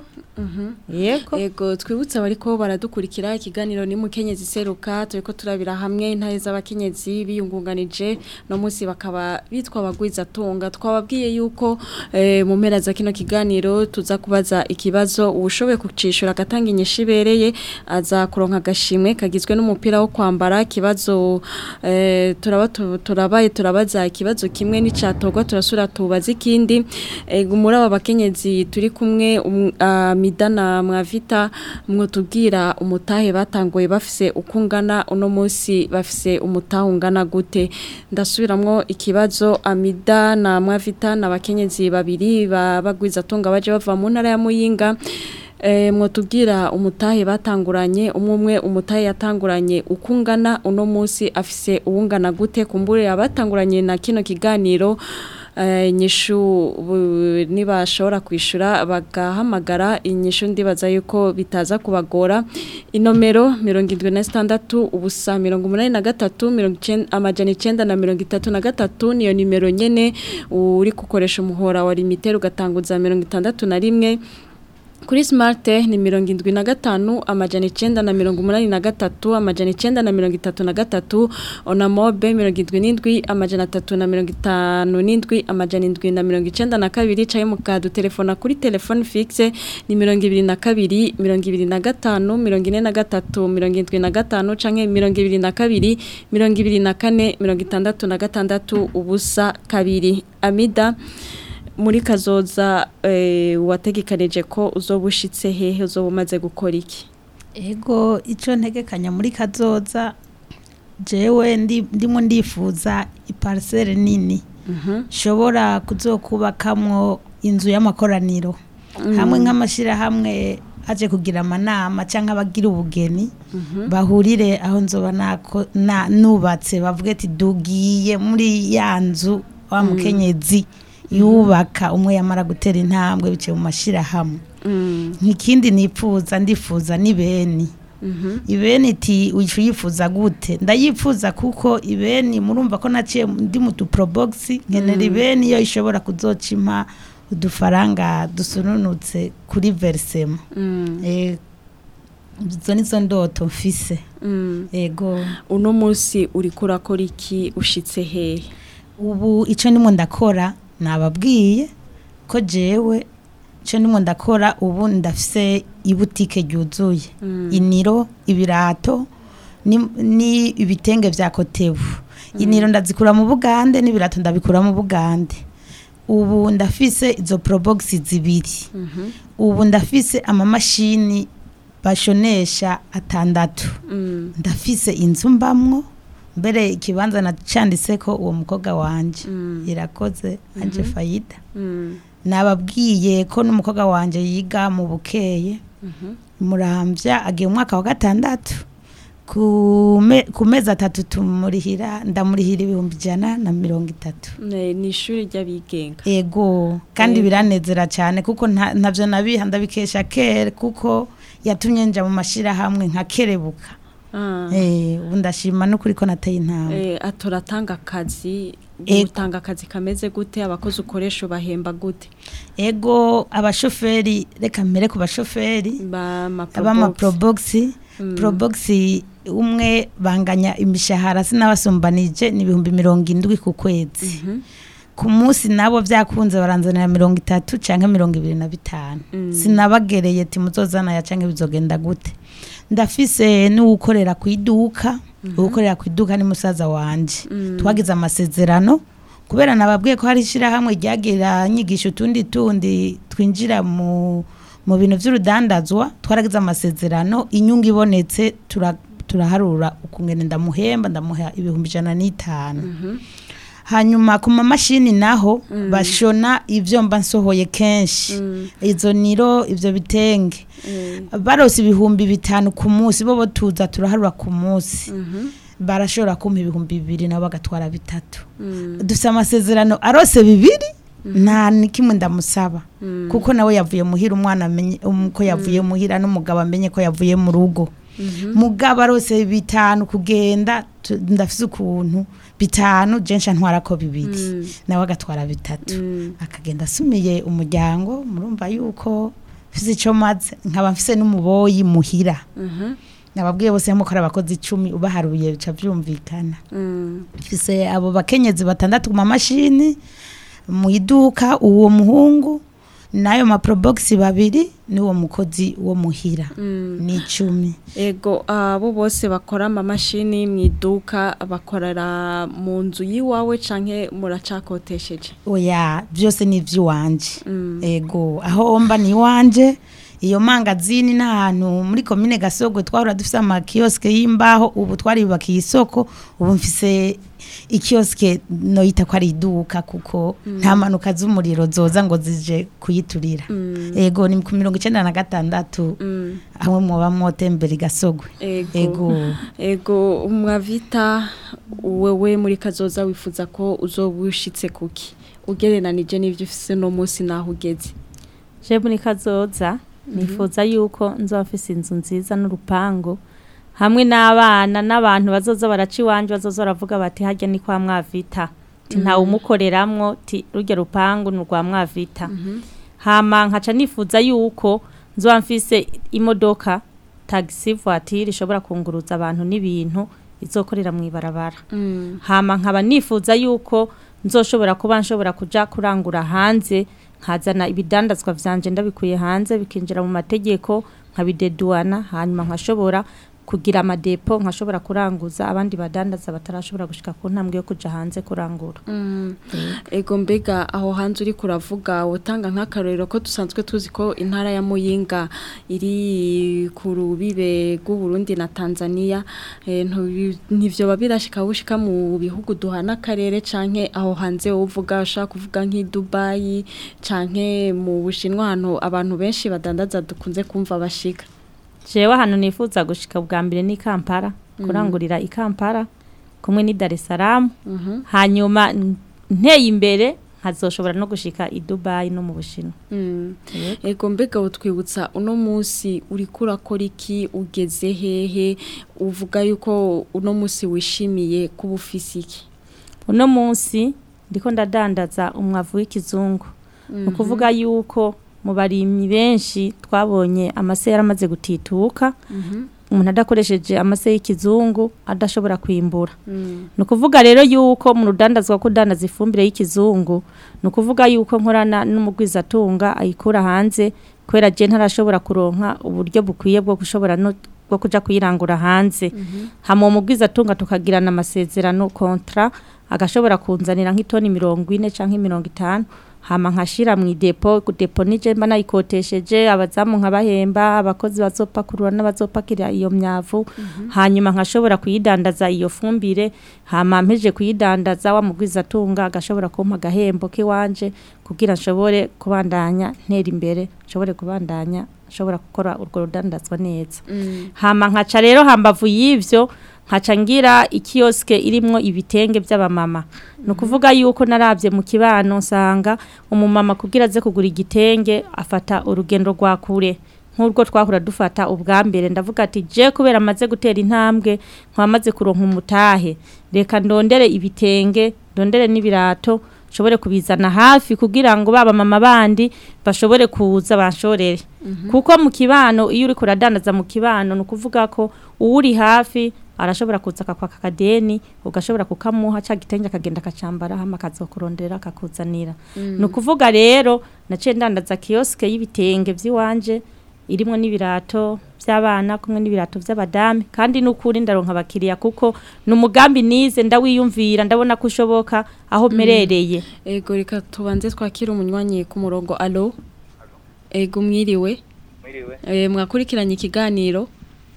Speaker 6: yego
Speaker 5: Ego twibutsa bariko baradukurikira ikiganiro ni mukenyezi seruka turiko turabira hamwe intaye z'abakenyezi biyungunganije no munsi bakaba bitwa bagwiza tunga twababwiye yuko eh, mu mpera za kino kiganiro tuza kubaza ikibazo ubushoboye kucishura gatanga inyishibereye aza kuronka gashimwe kagizwe n'umupira wo kwambara kibazo eh, turaba turabaye turabaza ikibazo kimwe n'icatogwa turasura tubaza ikindi eh, muri aba bakenyezi turi kumwe um, uh, midana mwavita mwotubwira umutahe batanguye bafise ukungana uno munsi bafise umutahe ungana gute ndasubiramwo ikibazo amida na mwavita na bakenyezi babiri babagwiza tunga baje bava mu ntara ya Muyinga eh mwotubwira umutahe batanguranye umwe umutahe yatanguranye ukungana uno munsi afise uwungana gute kumbure abatanguranye na kino kiganiro inyishu nibashobora kwishura bagahamagara inyishu ndibaza yuko bitaza kubagora inomero mirongo indwi na zitandatu ubusa mirongo umunani na gatatu amajana icenda na mirongo itatu na gatatu niyo nimero nyene uri gukoresha umuhora wa limiter ugatanguza mirongo itandatu na rimwe kuri smart ni mirongo indwi na gatanu amajana icenda na mirongo umunani na gatatu amajana icenda na mirongo itatu na gatatu ona mobe mirongo indwi n'indwi amajana atatu na mirongo itanu n'indwi amajana indwi na mirongo icenda na kabiri caye mu kadu telefona kuri telefone fixe ni mirongo ibiri na kabiri mirongo ibiri na gatanu mirongo ine na gatatu mirongo indwi na gatanu canke mirongo ibiri na kabiri mirongo ibiri na kane mirongo itandatu na gatandatu ubusa kabiri amida muri kazoza eh, wategekanije ko uzobushitse hehe uzobumaze gukora iki
Speaker 7: ego ico ntegekanya muri kazoza jewe ndi ndimo ndifuza iparcelle nini
Speaker 5: mhm
Speaker 7: shobora kuzokubakamwo inzu y'amakoraniro
Speaker 5: mm.
Speaker 7: hamwe nk'amashira hamwe aje kugira amanama canke abagira ubugeni
Speaker 5: mhm
Speaker 7: bahurire aho nzoba nako na nubatse bavuge ati dugiye muri yanzu wa mukenyezi yubaka umwe yamara gutera intambwe bice mu mashira hamwe nk'ikindi nipfuza ndifuza ni beni ibeni iti wifuza gute ndayifuza kuko ibeni murumva ko naciye ndi mu tuprobox nkenera ibeni yo ishobora kuzocimpa udufaranga dusununutse kuri versema eh izo nizo ndoto mfise ego
Speaker 5: uno munsi uri kurakora iki ushitse hehe
Speaker 7: ubu ico ndimo ndakora nababwiye ko jewe ico ndimo ndakora ubu ndafise ibutike ryuzuye
Speaker 5: mm.
Speaker 7: iniro ibirato ni, ni ibitenge vya kotebu mm. iniro ndazikura mu Bugande n'ibirato ndabikura mu Bugande ubu ndafise izo probox zibiri
Speaker 5: mm -hmm.
Speaker 7: ubu ndafise ama mashini bashonesha atandatu
Speaker 5: mm.
Speaker 7: ndafise inzu mbamwo mbere ikibanza nacanditseko uwo mukobwa wanje
Speaker 5: mm.
Speaker 7: irakoze anje mm -hmm. Faida
Speaker 5: mm.
Speaker 7: nababwiye ko n'umukobwa wanje yiga mu Bukeye
Speaker 5: mm -hmm.
Speaker 7: Muramvya agiye umwaka wa gatandatu kume kumeza atatu tumurihira ndamurihira ibihumbi jana na mirongo itatu
Speaker 5: ni ishuri ry'abigenga
Speaker 7: ego kandi biranezera cyane kuko ntavyo nabiha ndabikesha kere kuko yatumye nja mu mashira hamwe nka kerebuka
Speaker 5: ah
Speaker 7: eh undashima no kuri ko nateye intambwe
Speaker 5: eh atoratanga akazi utanga akazi kameze gute abakozi ukoresha bahemba gute
Speaker 7: ego abashoferi reka mbere ku bashoferi
Speaker 5: ba
Speaker 7: ma probox mm. probox umwe banganya imishahara sinabasumbanije ni ibihumbi mirongo indwi ku kwezi
Speaker 5: mm -hmm.
Speaker 7: ku munsi nabo vyakunze baranzanira mirongo itatu canke mirongo ibiri na bitanu mm. sinabagereye ati muzozana ya canke bizogenda gute ndafise n'ukorera ku iduka mm -hmm. ukorera ku iduka ni musaza wanje mm. twagize amasezerano kubera nababwiye ko hari shira hamwe ryagira nyigisho tundi tundi twinjira mu mu bintu vy'urudandazwa twaragize amasezerano inyungu ibonetse turaharura tura ukungene ndamuhemba ndamuha ibihumbi jana n'itanu
Speaker 5: mm -hmm.
Speaker 7: hanyuma ku mamashini naho mm. bashona ivyo mba nsohoye kenshi mm. izo niro ivyo bitenge mm. barose ibihumbi bitanu ku munsi bo tuza turaharura ku munsi
Speaker 5: mm -hmm.
Speaker 7: barashobora kumpa ibihumbi bibiri nabo bagatwara bitatu mm. dufite amasezerano arose bibiri mm. nta nikimwe ndamusaba mm. kuko nawe yavuye muhira umwana amenye uko yavuye mm. muhira n'umugabo amenye ko yavuye mu rugo mm -hmm. mugabo arose bitanu kugenda ndafise ukuntu bitanu jensha ntwara ko bibiri nawe agatwara bitatu akagenda asumiye umuryango murumva yuko mfise ico maze nkaba mfise n'umuboyi muhira nababwiye bose mukora abakozi icumi ubaharuye bica vyumvikana mfise abo bakenyezi batandatu ku mashini mu iduka uwo muhungu nayo ma probox babiri niwo mukozi wo muhira ni icumi
Speaker 5: ego abo bose bakora ama mashini mu iduka bakorera mu nzu yiwawe canke muracakotesheje
Speaker 7: oya byose ni vy'iwanje ego aho mba ni wanje iyo mangazini n'ahantu muri commune Gasogwe twahora dufise ama kioske y'imbaho ubu twaribubakiye isoko ubu mfise ikioske no yita ko ari iduka kuko nta manuka z'umuriro zoza ngo zije kuyiturira ego ni ku mirongo icenda na gatandatu aho muba mwotembera Gasogwe
Speaker 5: ego ego umwavita wewe muri kazoza wifuza ko uzobushitse kuki ugereranije n'ivyo ufise no munsi naho ugeze
Speaker 6: je muri kazoza nifuza yuko nzofise inzu nziza n'urupango hamwe n'abana n'abantu bazoza baraci wanje bazoza baravuga bati hajya ni kwa mwavita ti nta umukoreramwo ti rujya rupango n'urwa mwavita hama nkaca nifuza yuko nzoba mfise imodoka taxi voiture ishobora kunguruza abantu n'ibintu izokorera mu ibarabara hama nkaba nifuza yuko nzoshobora kuba nshobora kuja kurangura hanze nkazana ibidandazwa vyanje ndabikuye hanze bikinjira mu mategeko nkabideduana hanyuma nkashobora kugira amadepo nkashobora kuranguza abandi badandaza batarashobora gushika ku ntambwe yo kuja hanze kurangura
Speaker 5: mm. ego mbega aho hanze uri kuravuga utanga nk'akarorero ko dusanzwe tuzi ko intara ya Muyinga iri ku rubibe rw'u Burundi na Tanzania e, ntivyo babirashika bushika mu bihugu duhana karere canke aho hanze uvuga ushaka kuvuga nk'i Dubai canke mu Bushinwa hano abantu benshi badandaza dukunze kumva bashika
Speaker 6: jewe hano nifuza gushika bwa mbere ni Kampala kurangurira i Kampala kumwe ni Dar es Salaam hanyuma nteye imbere hazoshobora no gushika i Dubai no mu Bushinwa
Speaker 5: ego mbega utwibutsa uno munsi uri kurakora iki ugeze hehe uvuga yuko uno munsi wishimiye kubufisi iki
Speaker 6: uno munsi ndiko ndadandaza umwavu w'ikizungu ukuvuga yuko mu barimyi benshi twabonye amase yaramaze gutituka umuntu adakoresheje amase y'ikizungu adashobora kwimbura no kuvuga rero yuko mu rudandazwa ko dandaza ifumbire y'ikizungu no kuvuga yuko nkorana n'umugwiza tunga ayikura hanze kwera je ntarashobora kuronka uburyo bukwiye bwo gushobora no bwo kuja kuyirangura hanze hama umugwiza tunga tukagirana amasezerano kontra agashobora kunzanira nk'itoni mirongo ine canke mirongo itanu hama nkashira mu depo ku depo nije mba nayikotesheje abazamu nkabahemba abakozi bazopakurura n'abazopakira iyo myavu hanyuma nkashobora kuyidandaza iyo fumbire hama mpeje kuyidandaza wa mugwiza tunga agashobora kumpa gahembo ke wanje kugira nshobore kubandanya ntera imbere nshobore kubandanya nshobora gukora urwo rudandazwa neza hama nkaca rero hambavu y'ivyo nkaca ngira ikioske irimwo ibitenge by'abamama no kuvuga yuko naravye mu kibano nsanga umumama kugira aze kugura igitenge afata urugendo rwa kure nk'urwo twahura dufata ubwa mbere ndavuga ati je kubera amaze gutera intambwe nkamaze kuronka umutahe reka ndondere ibitenge ndondere n'ibirato shobore kubizana hafi kugira ngo baba mama bandi bashobore kuza banshorere kuko mu kibano iyo uri kuradandaza mu kibano no kuvuga ko uwuri hafi arashobora kuza akakwaka kadeni ugashobora kukamuha cya gitenge akagenda akacambara hama kazokurondera akakuzanira mm. no kuvuga rero naciye ndandaza kioske y'ibitenge vy'iwanje irimo n'ibirato by'abana kumwe n'ibirato by'abadame kandi n'ukuri ndaronka abakiriya kuko numugambi nize ndawiyumvira ndabona ko ushoboka aho merereye
Speaker 5: mm. ego reka tubanze twakira umunywanyi ku murongo allo ego mwiriwe
Speaker 8: mwiriwe
Speaker 5: eh mwakurikiranye ikiganiro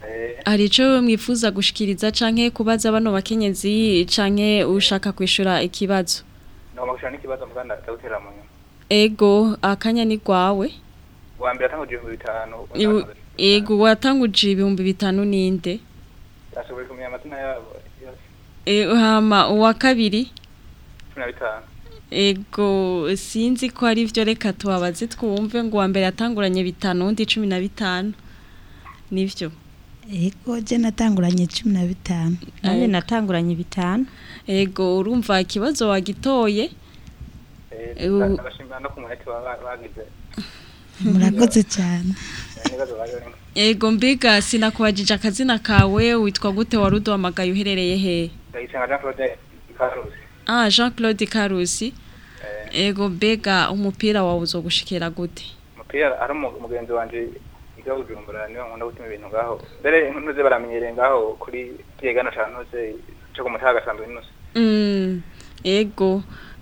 Speaker 5: Aricho mwifuza gushikiriza canke kubaza bano bakenyezi canke ushaka kwishura ikibazo
Speaker 8: no makushana ikibazo muganda tawutera munyo
Speaker 5: ego akanya ni gwawe
Speaker 8: wa mbere atanguje ibihumbi bitanu
Speaker 5: ego watanguje ibihumbi bitanu ninde
Speaker 8: ashoboye kumenya amazina yabo
Speaker 5: e hama uwa kabiri
Speaker 8: cumi na bitanu
Speaker 5: ego sinzi ko ari vyo reka tubabaze twumve ngo wa mbere atanguranye bitanu undi cumi na bitanu nivyo
Speaker 7: Ego je natanguranye cumi na bitanu.
Speaker 6: Nanjye natanguranye bitanu.
Speaker 5: Ego urumva ikibazo wagitoye?
Speaker 8: Eh, ndabashimira no kumwete bagize.
Speaker 7: Murakoze cyane.
Speaker 8: Nibazo bayo.
Speaker 5: Ego mbiga sinakubajije akazina kawe witwa gute warudo amagaye uherereye he?
Speaker 8: Ndayisenga Jean Claude Karusi.
Speaker 5: Ah Jean Claude Karusi. Ego mbega umupira wawe uzogushikira gute?
Speaker 8: Umupira ari umugenzi wanje iga ujumbura niyo nkunda gutuma ibintu ngaho. Mbere ntuze baramenyereye ngaho kuri kigana cyanoze cyo kumutaga sambe nusu.
Speaker 5: Mm. Ego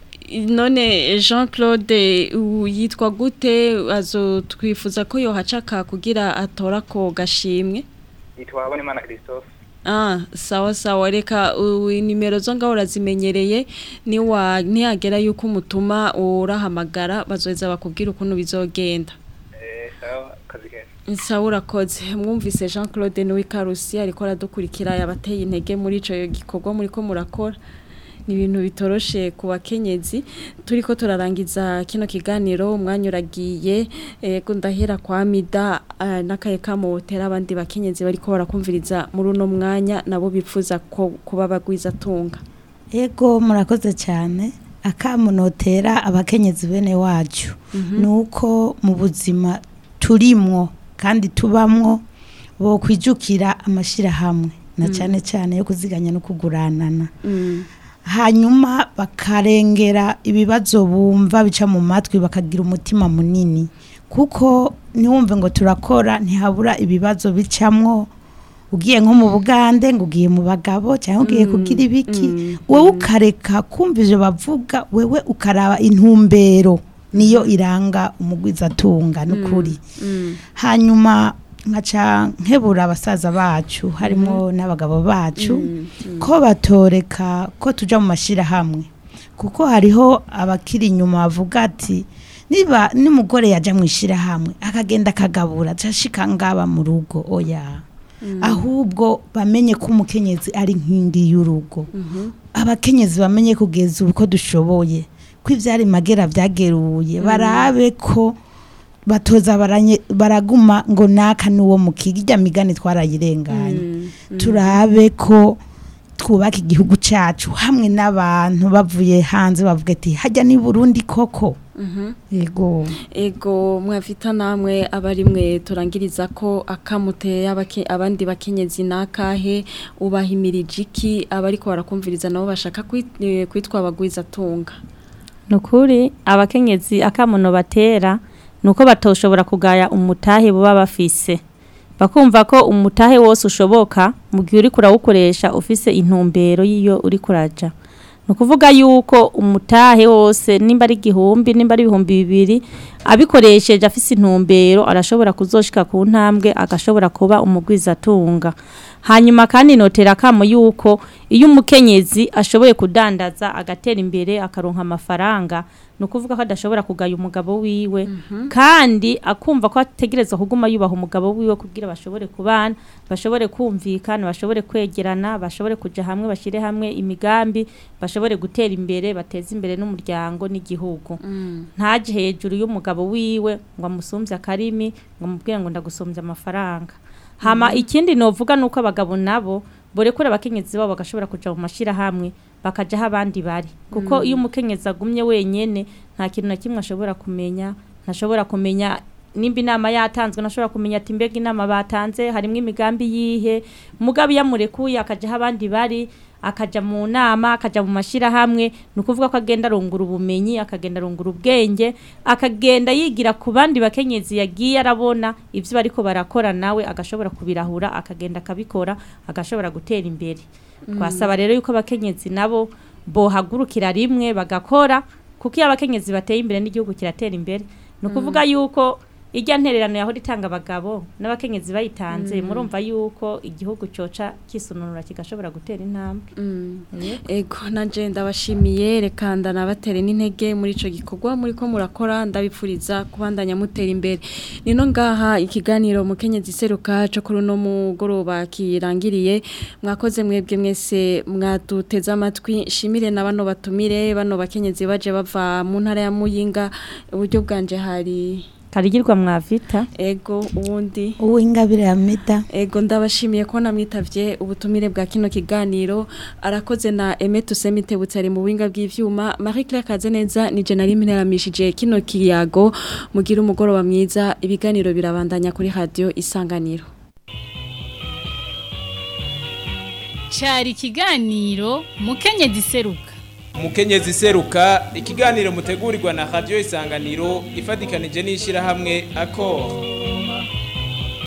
Speaker 5: none Jean Claude yitwa gute azo twifuza ko yohacaka kugira atora ko gashimwe?
Speaker 8: Yitwa Bonimana Christophe.
Speaker 5: Ah, sawa sawa reka nimero zo ngaho urazimenyereye ni wa ntiyagera yuko umutuma urahamagara bazoza bakubwira ukuntu bizogenda.
Speaker 8: Eh, sawa kazike.
Speaker 5: Sawa urakoze mwumvise Jean Claude ni wikarusi ariko aradukurikira yabateye intege muri ico gikorwa muri ko murakora. Ni ibintu bitoroshe ku bakenyezi turiko turarangiza kino kiganiro umwanya uragiye ego ndahera kwa Mida uh, nakaye kamotera abandi bakenyezi bariko barakumviriza muri uno mwanya nabo bipfuza ko kuba bagwiza tunga.
Speaker 7: Ego murakoze cyane akamunotera abakenyezi bene wacu mm -hmm. nuko mu buzima turimwo kandi tubamwo bo kwijukira amashira hamwe na cyane cyane yo kuziganya no kuguranana. Mm. Hanyuma bakarengera ibibazo bumva bica mu matwi bakagira umutima munini kuko niwumve ngo turakora ntihabura ibibazo bicamwo ugiye nko mu Bugande ngo ugiye mu bagabo cyangwa ugiye kugira ibiki mm, wowe ukareka kumva ivyo bavuga wewe ukaraba intumbero niyo iranga umugwiza tunga nukuri mm, mm. Hanyuma nkaca nkebura abasaza bacu harimo mm. n'abagabo bacu mm. Mm. ko batoreka ko tuja mu mashira hamwe kuko hariho abakiri inyuma bavuga ati niba n'umugore yaje mu ishira hamwe akagenda akagabura cyashika ngaba mu rugo oya mm. ahubwo bamenye ko umukenyezi ari nkingi y'urugo mm -hmm. abakenyezi bamenye kugeza uko dushoboye ko ivyari magera vyageruye mm. barabe ko batoza baranye baraguma ngo naka nuwo mukigijya migani twarayirenganye mm, mm. turabe ko twubaka igihugu cyacu hamwe n'abantu bavuye hanze bavuga ati hajya ni Burundi koko mhm mm ego
Speaker 5: ego mwafita namwe abarimwe turangiriza ko akamuteye abandi bakenyezi nakahe ubahimirije iki abariko barakumviriza nabo bashaka kwitwa abagwiza tunga
Speaker 6: nukuri abakenyezi akamuno batera nuko batoshobora kugaya umutahe buba bafise bakumva ko umutahe wose ushoboka mu gihe uri kurawukoresha ufise intumbero yiyo uri kuraja nukuvuga yuko umutahe wose nimba ari igihumbi nimba ari ibihumbi bibiri abikoresheje afise intumbero arashobora kuzoshika ku ntambwe agashobora kuba umugwiza tunga hanyuma kandi notera kamo yuko iyo umukenyezi ashoboye kudandaza agatera imbere akaronka amafaranga nukuvuga ko adashobora kugaya umugabo wiwe mm -hmm. kandi akumva ko ategereza kuguma yubaha umugabo wiwe kugira bashobore kubana bashobore kumvikana bashobore kwegerana bashobore kuja hamwe bashire hamwe imigambi bashobore gutera imbere bateza imbere n'umuryango n'igihugu mm. ntaje hejuru y'umugabo wiwe ngo amusumvye akarimi ngo mubwire ngo ndagusumvye amafaranga hama mm. ikindi novuga nuko abagabo nabo borekura abakenyezi babo bagashobora kuja mu mashira hamwe bakaja abandi bari kuko iyo mm. umukenyezi agumye wenyene nta kintu na kimwe ashobora kumenya ntashobora kumenya nimba inama yatanzwe nashobora kumenya ati mbega inama batanze harimo imigambi yihe mugabe yamurekuye akaja abandi bari akaja mu nama akaja mu mashira hamwe nukuvuga ko agenda rongura ubumenyi akagenda rongura ubwenge akagenda yigira ku bandi bakenyezi yagiye arabona ivyo bariko barakora nawe agashobora kubirahura akagenda akabikora agashobora gutera imbere mm. twasaba rero yuko abakenyezi nabo bohagurukira rimwe bagakora kuko iyo abakenyezi bateye imbere n'igihugu kiratera imbere nukuvuga mm. yuko ijya ntererano yaho ritanga abagabo n'abakenyezi bayitanze mm. murumva yuko igihugu coca kisununura kigashobora gutera intambwe
Speaker 5: mm. ego nanje ndabashimiye reka ndanabatere n'intege muri ico gikorwa muri ko murakora ndabipfuriza kubandanya mutera imbere nino ngaha ikiganiro mukenyezi seruka cyo kuri no mugoroba kirangiriye mwakoze mwebwe mwese mwaduteza amatwi shimire na bano batumire bano bakenyezi baje bava mu ntara ya Muyinga uburyo bwanje hari
Speaker 6: karigirwa mwavita
Speaker 5: ego uwundi
Speaker 7: Uwingabire Hamida.
Speaker 5: ego ndabashimiye ko namwitavye ubutumire bwa kino kiganiro arakoze na Aime Tusemitebutse ari mu buhinga bw'ivyuma Marie Claire Kazeneza nije nari mpinamishije kino kiyago mugira umugoroba mwiza ibiganiro birabandanya kuri radio Isanganiro.
Speaker 4: Cari ikiganiro mukenyezi seruka.
Speaker 1: Mukenyezi seruka ikiganiro mutegurirwa na Radio Isanganiro ifadikanije n'ishirahamwe Accor.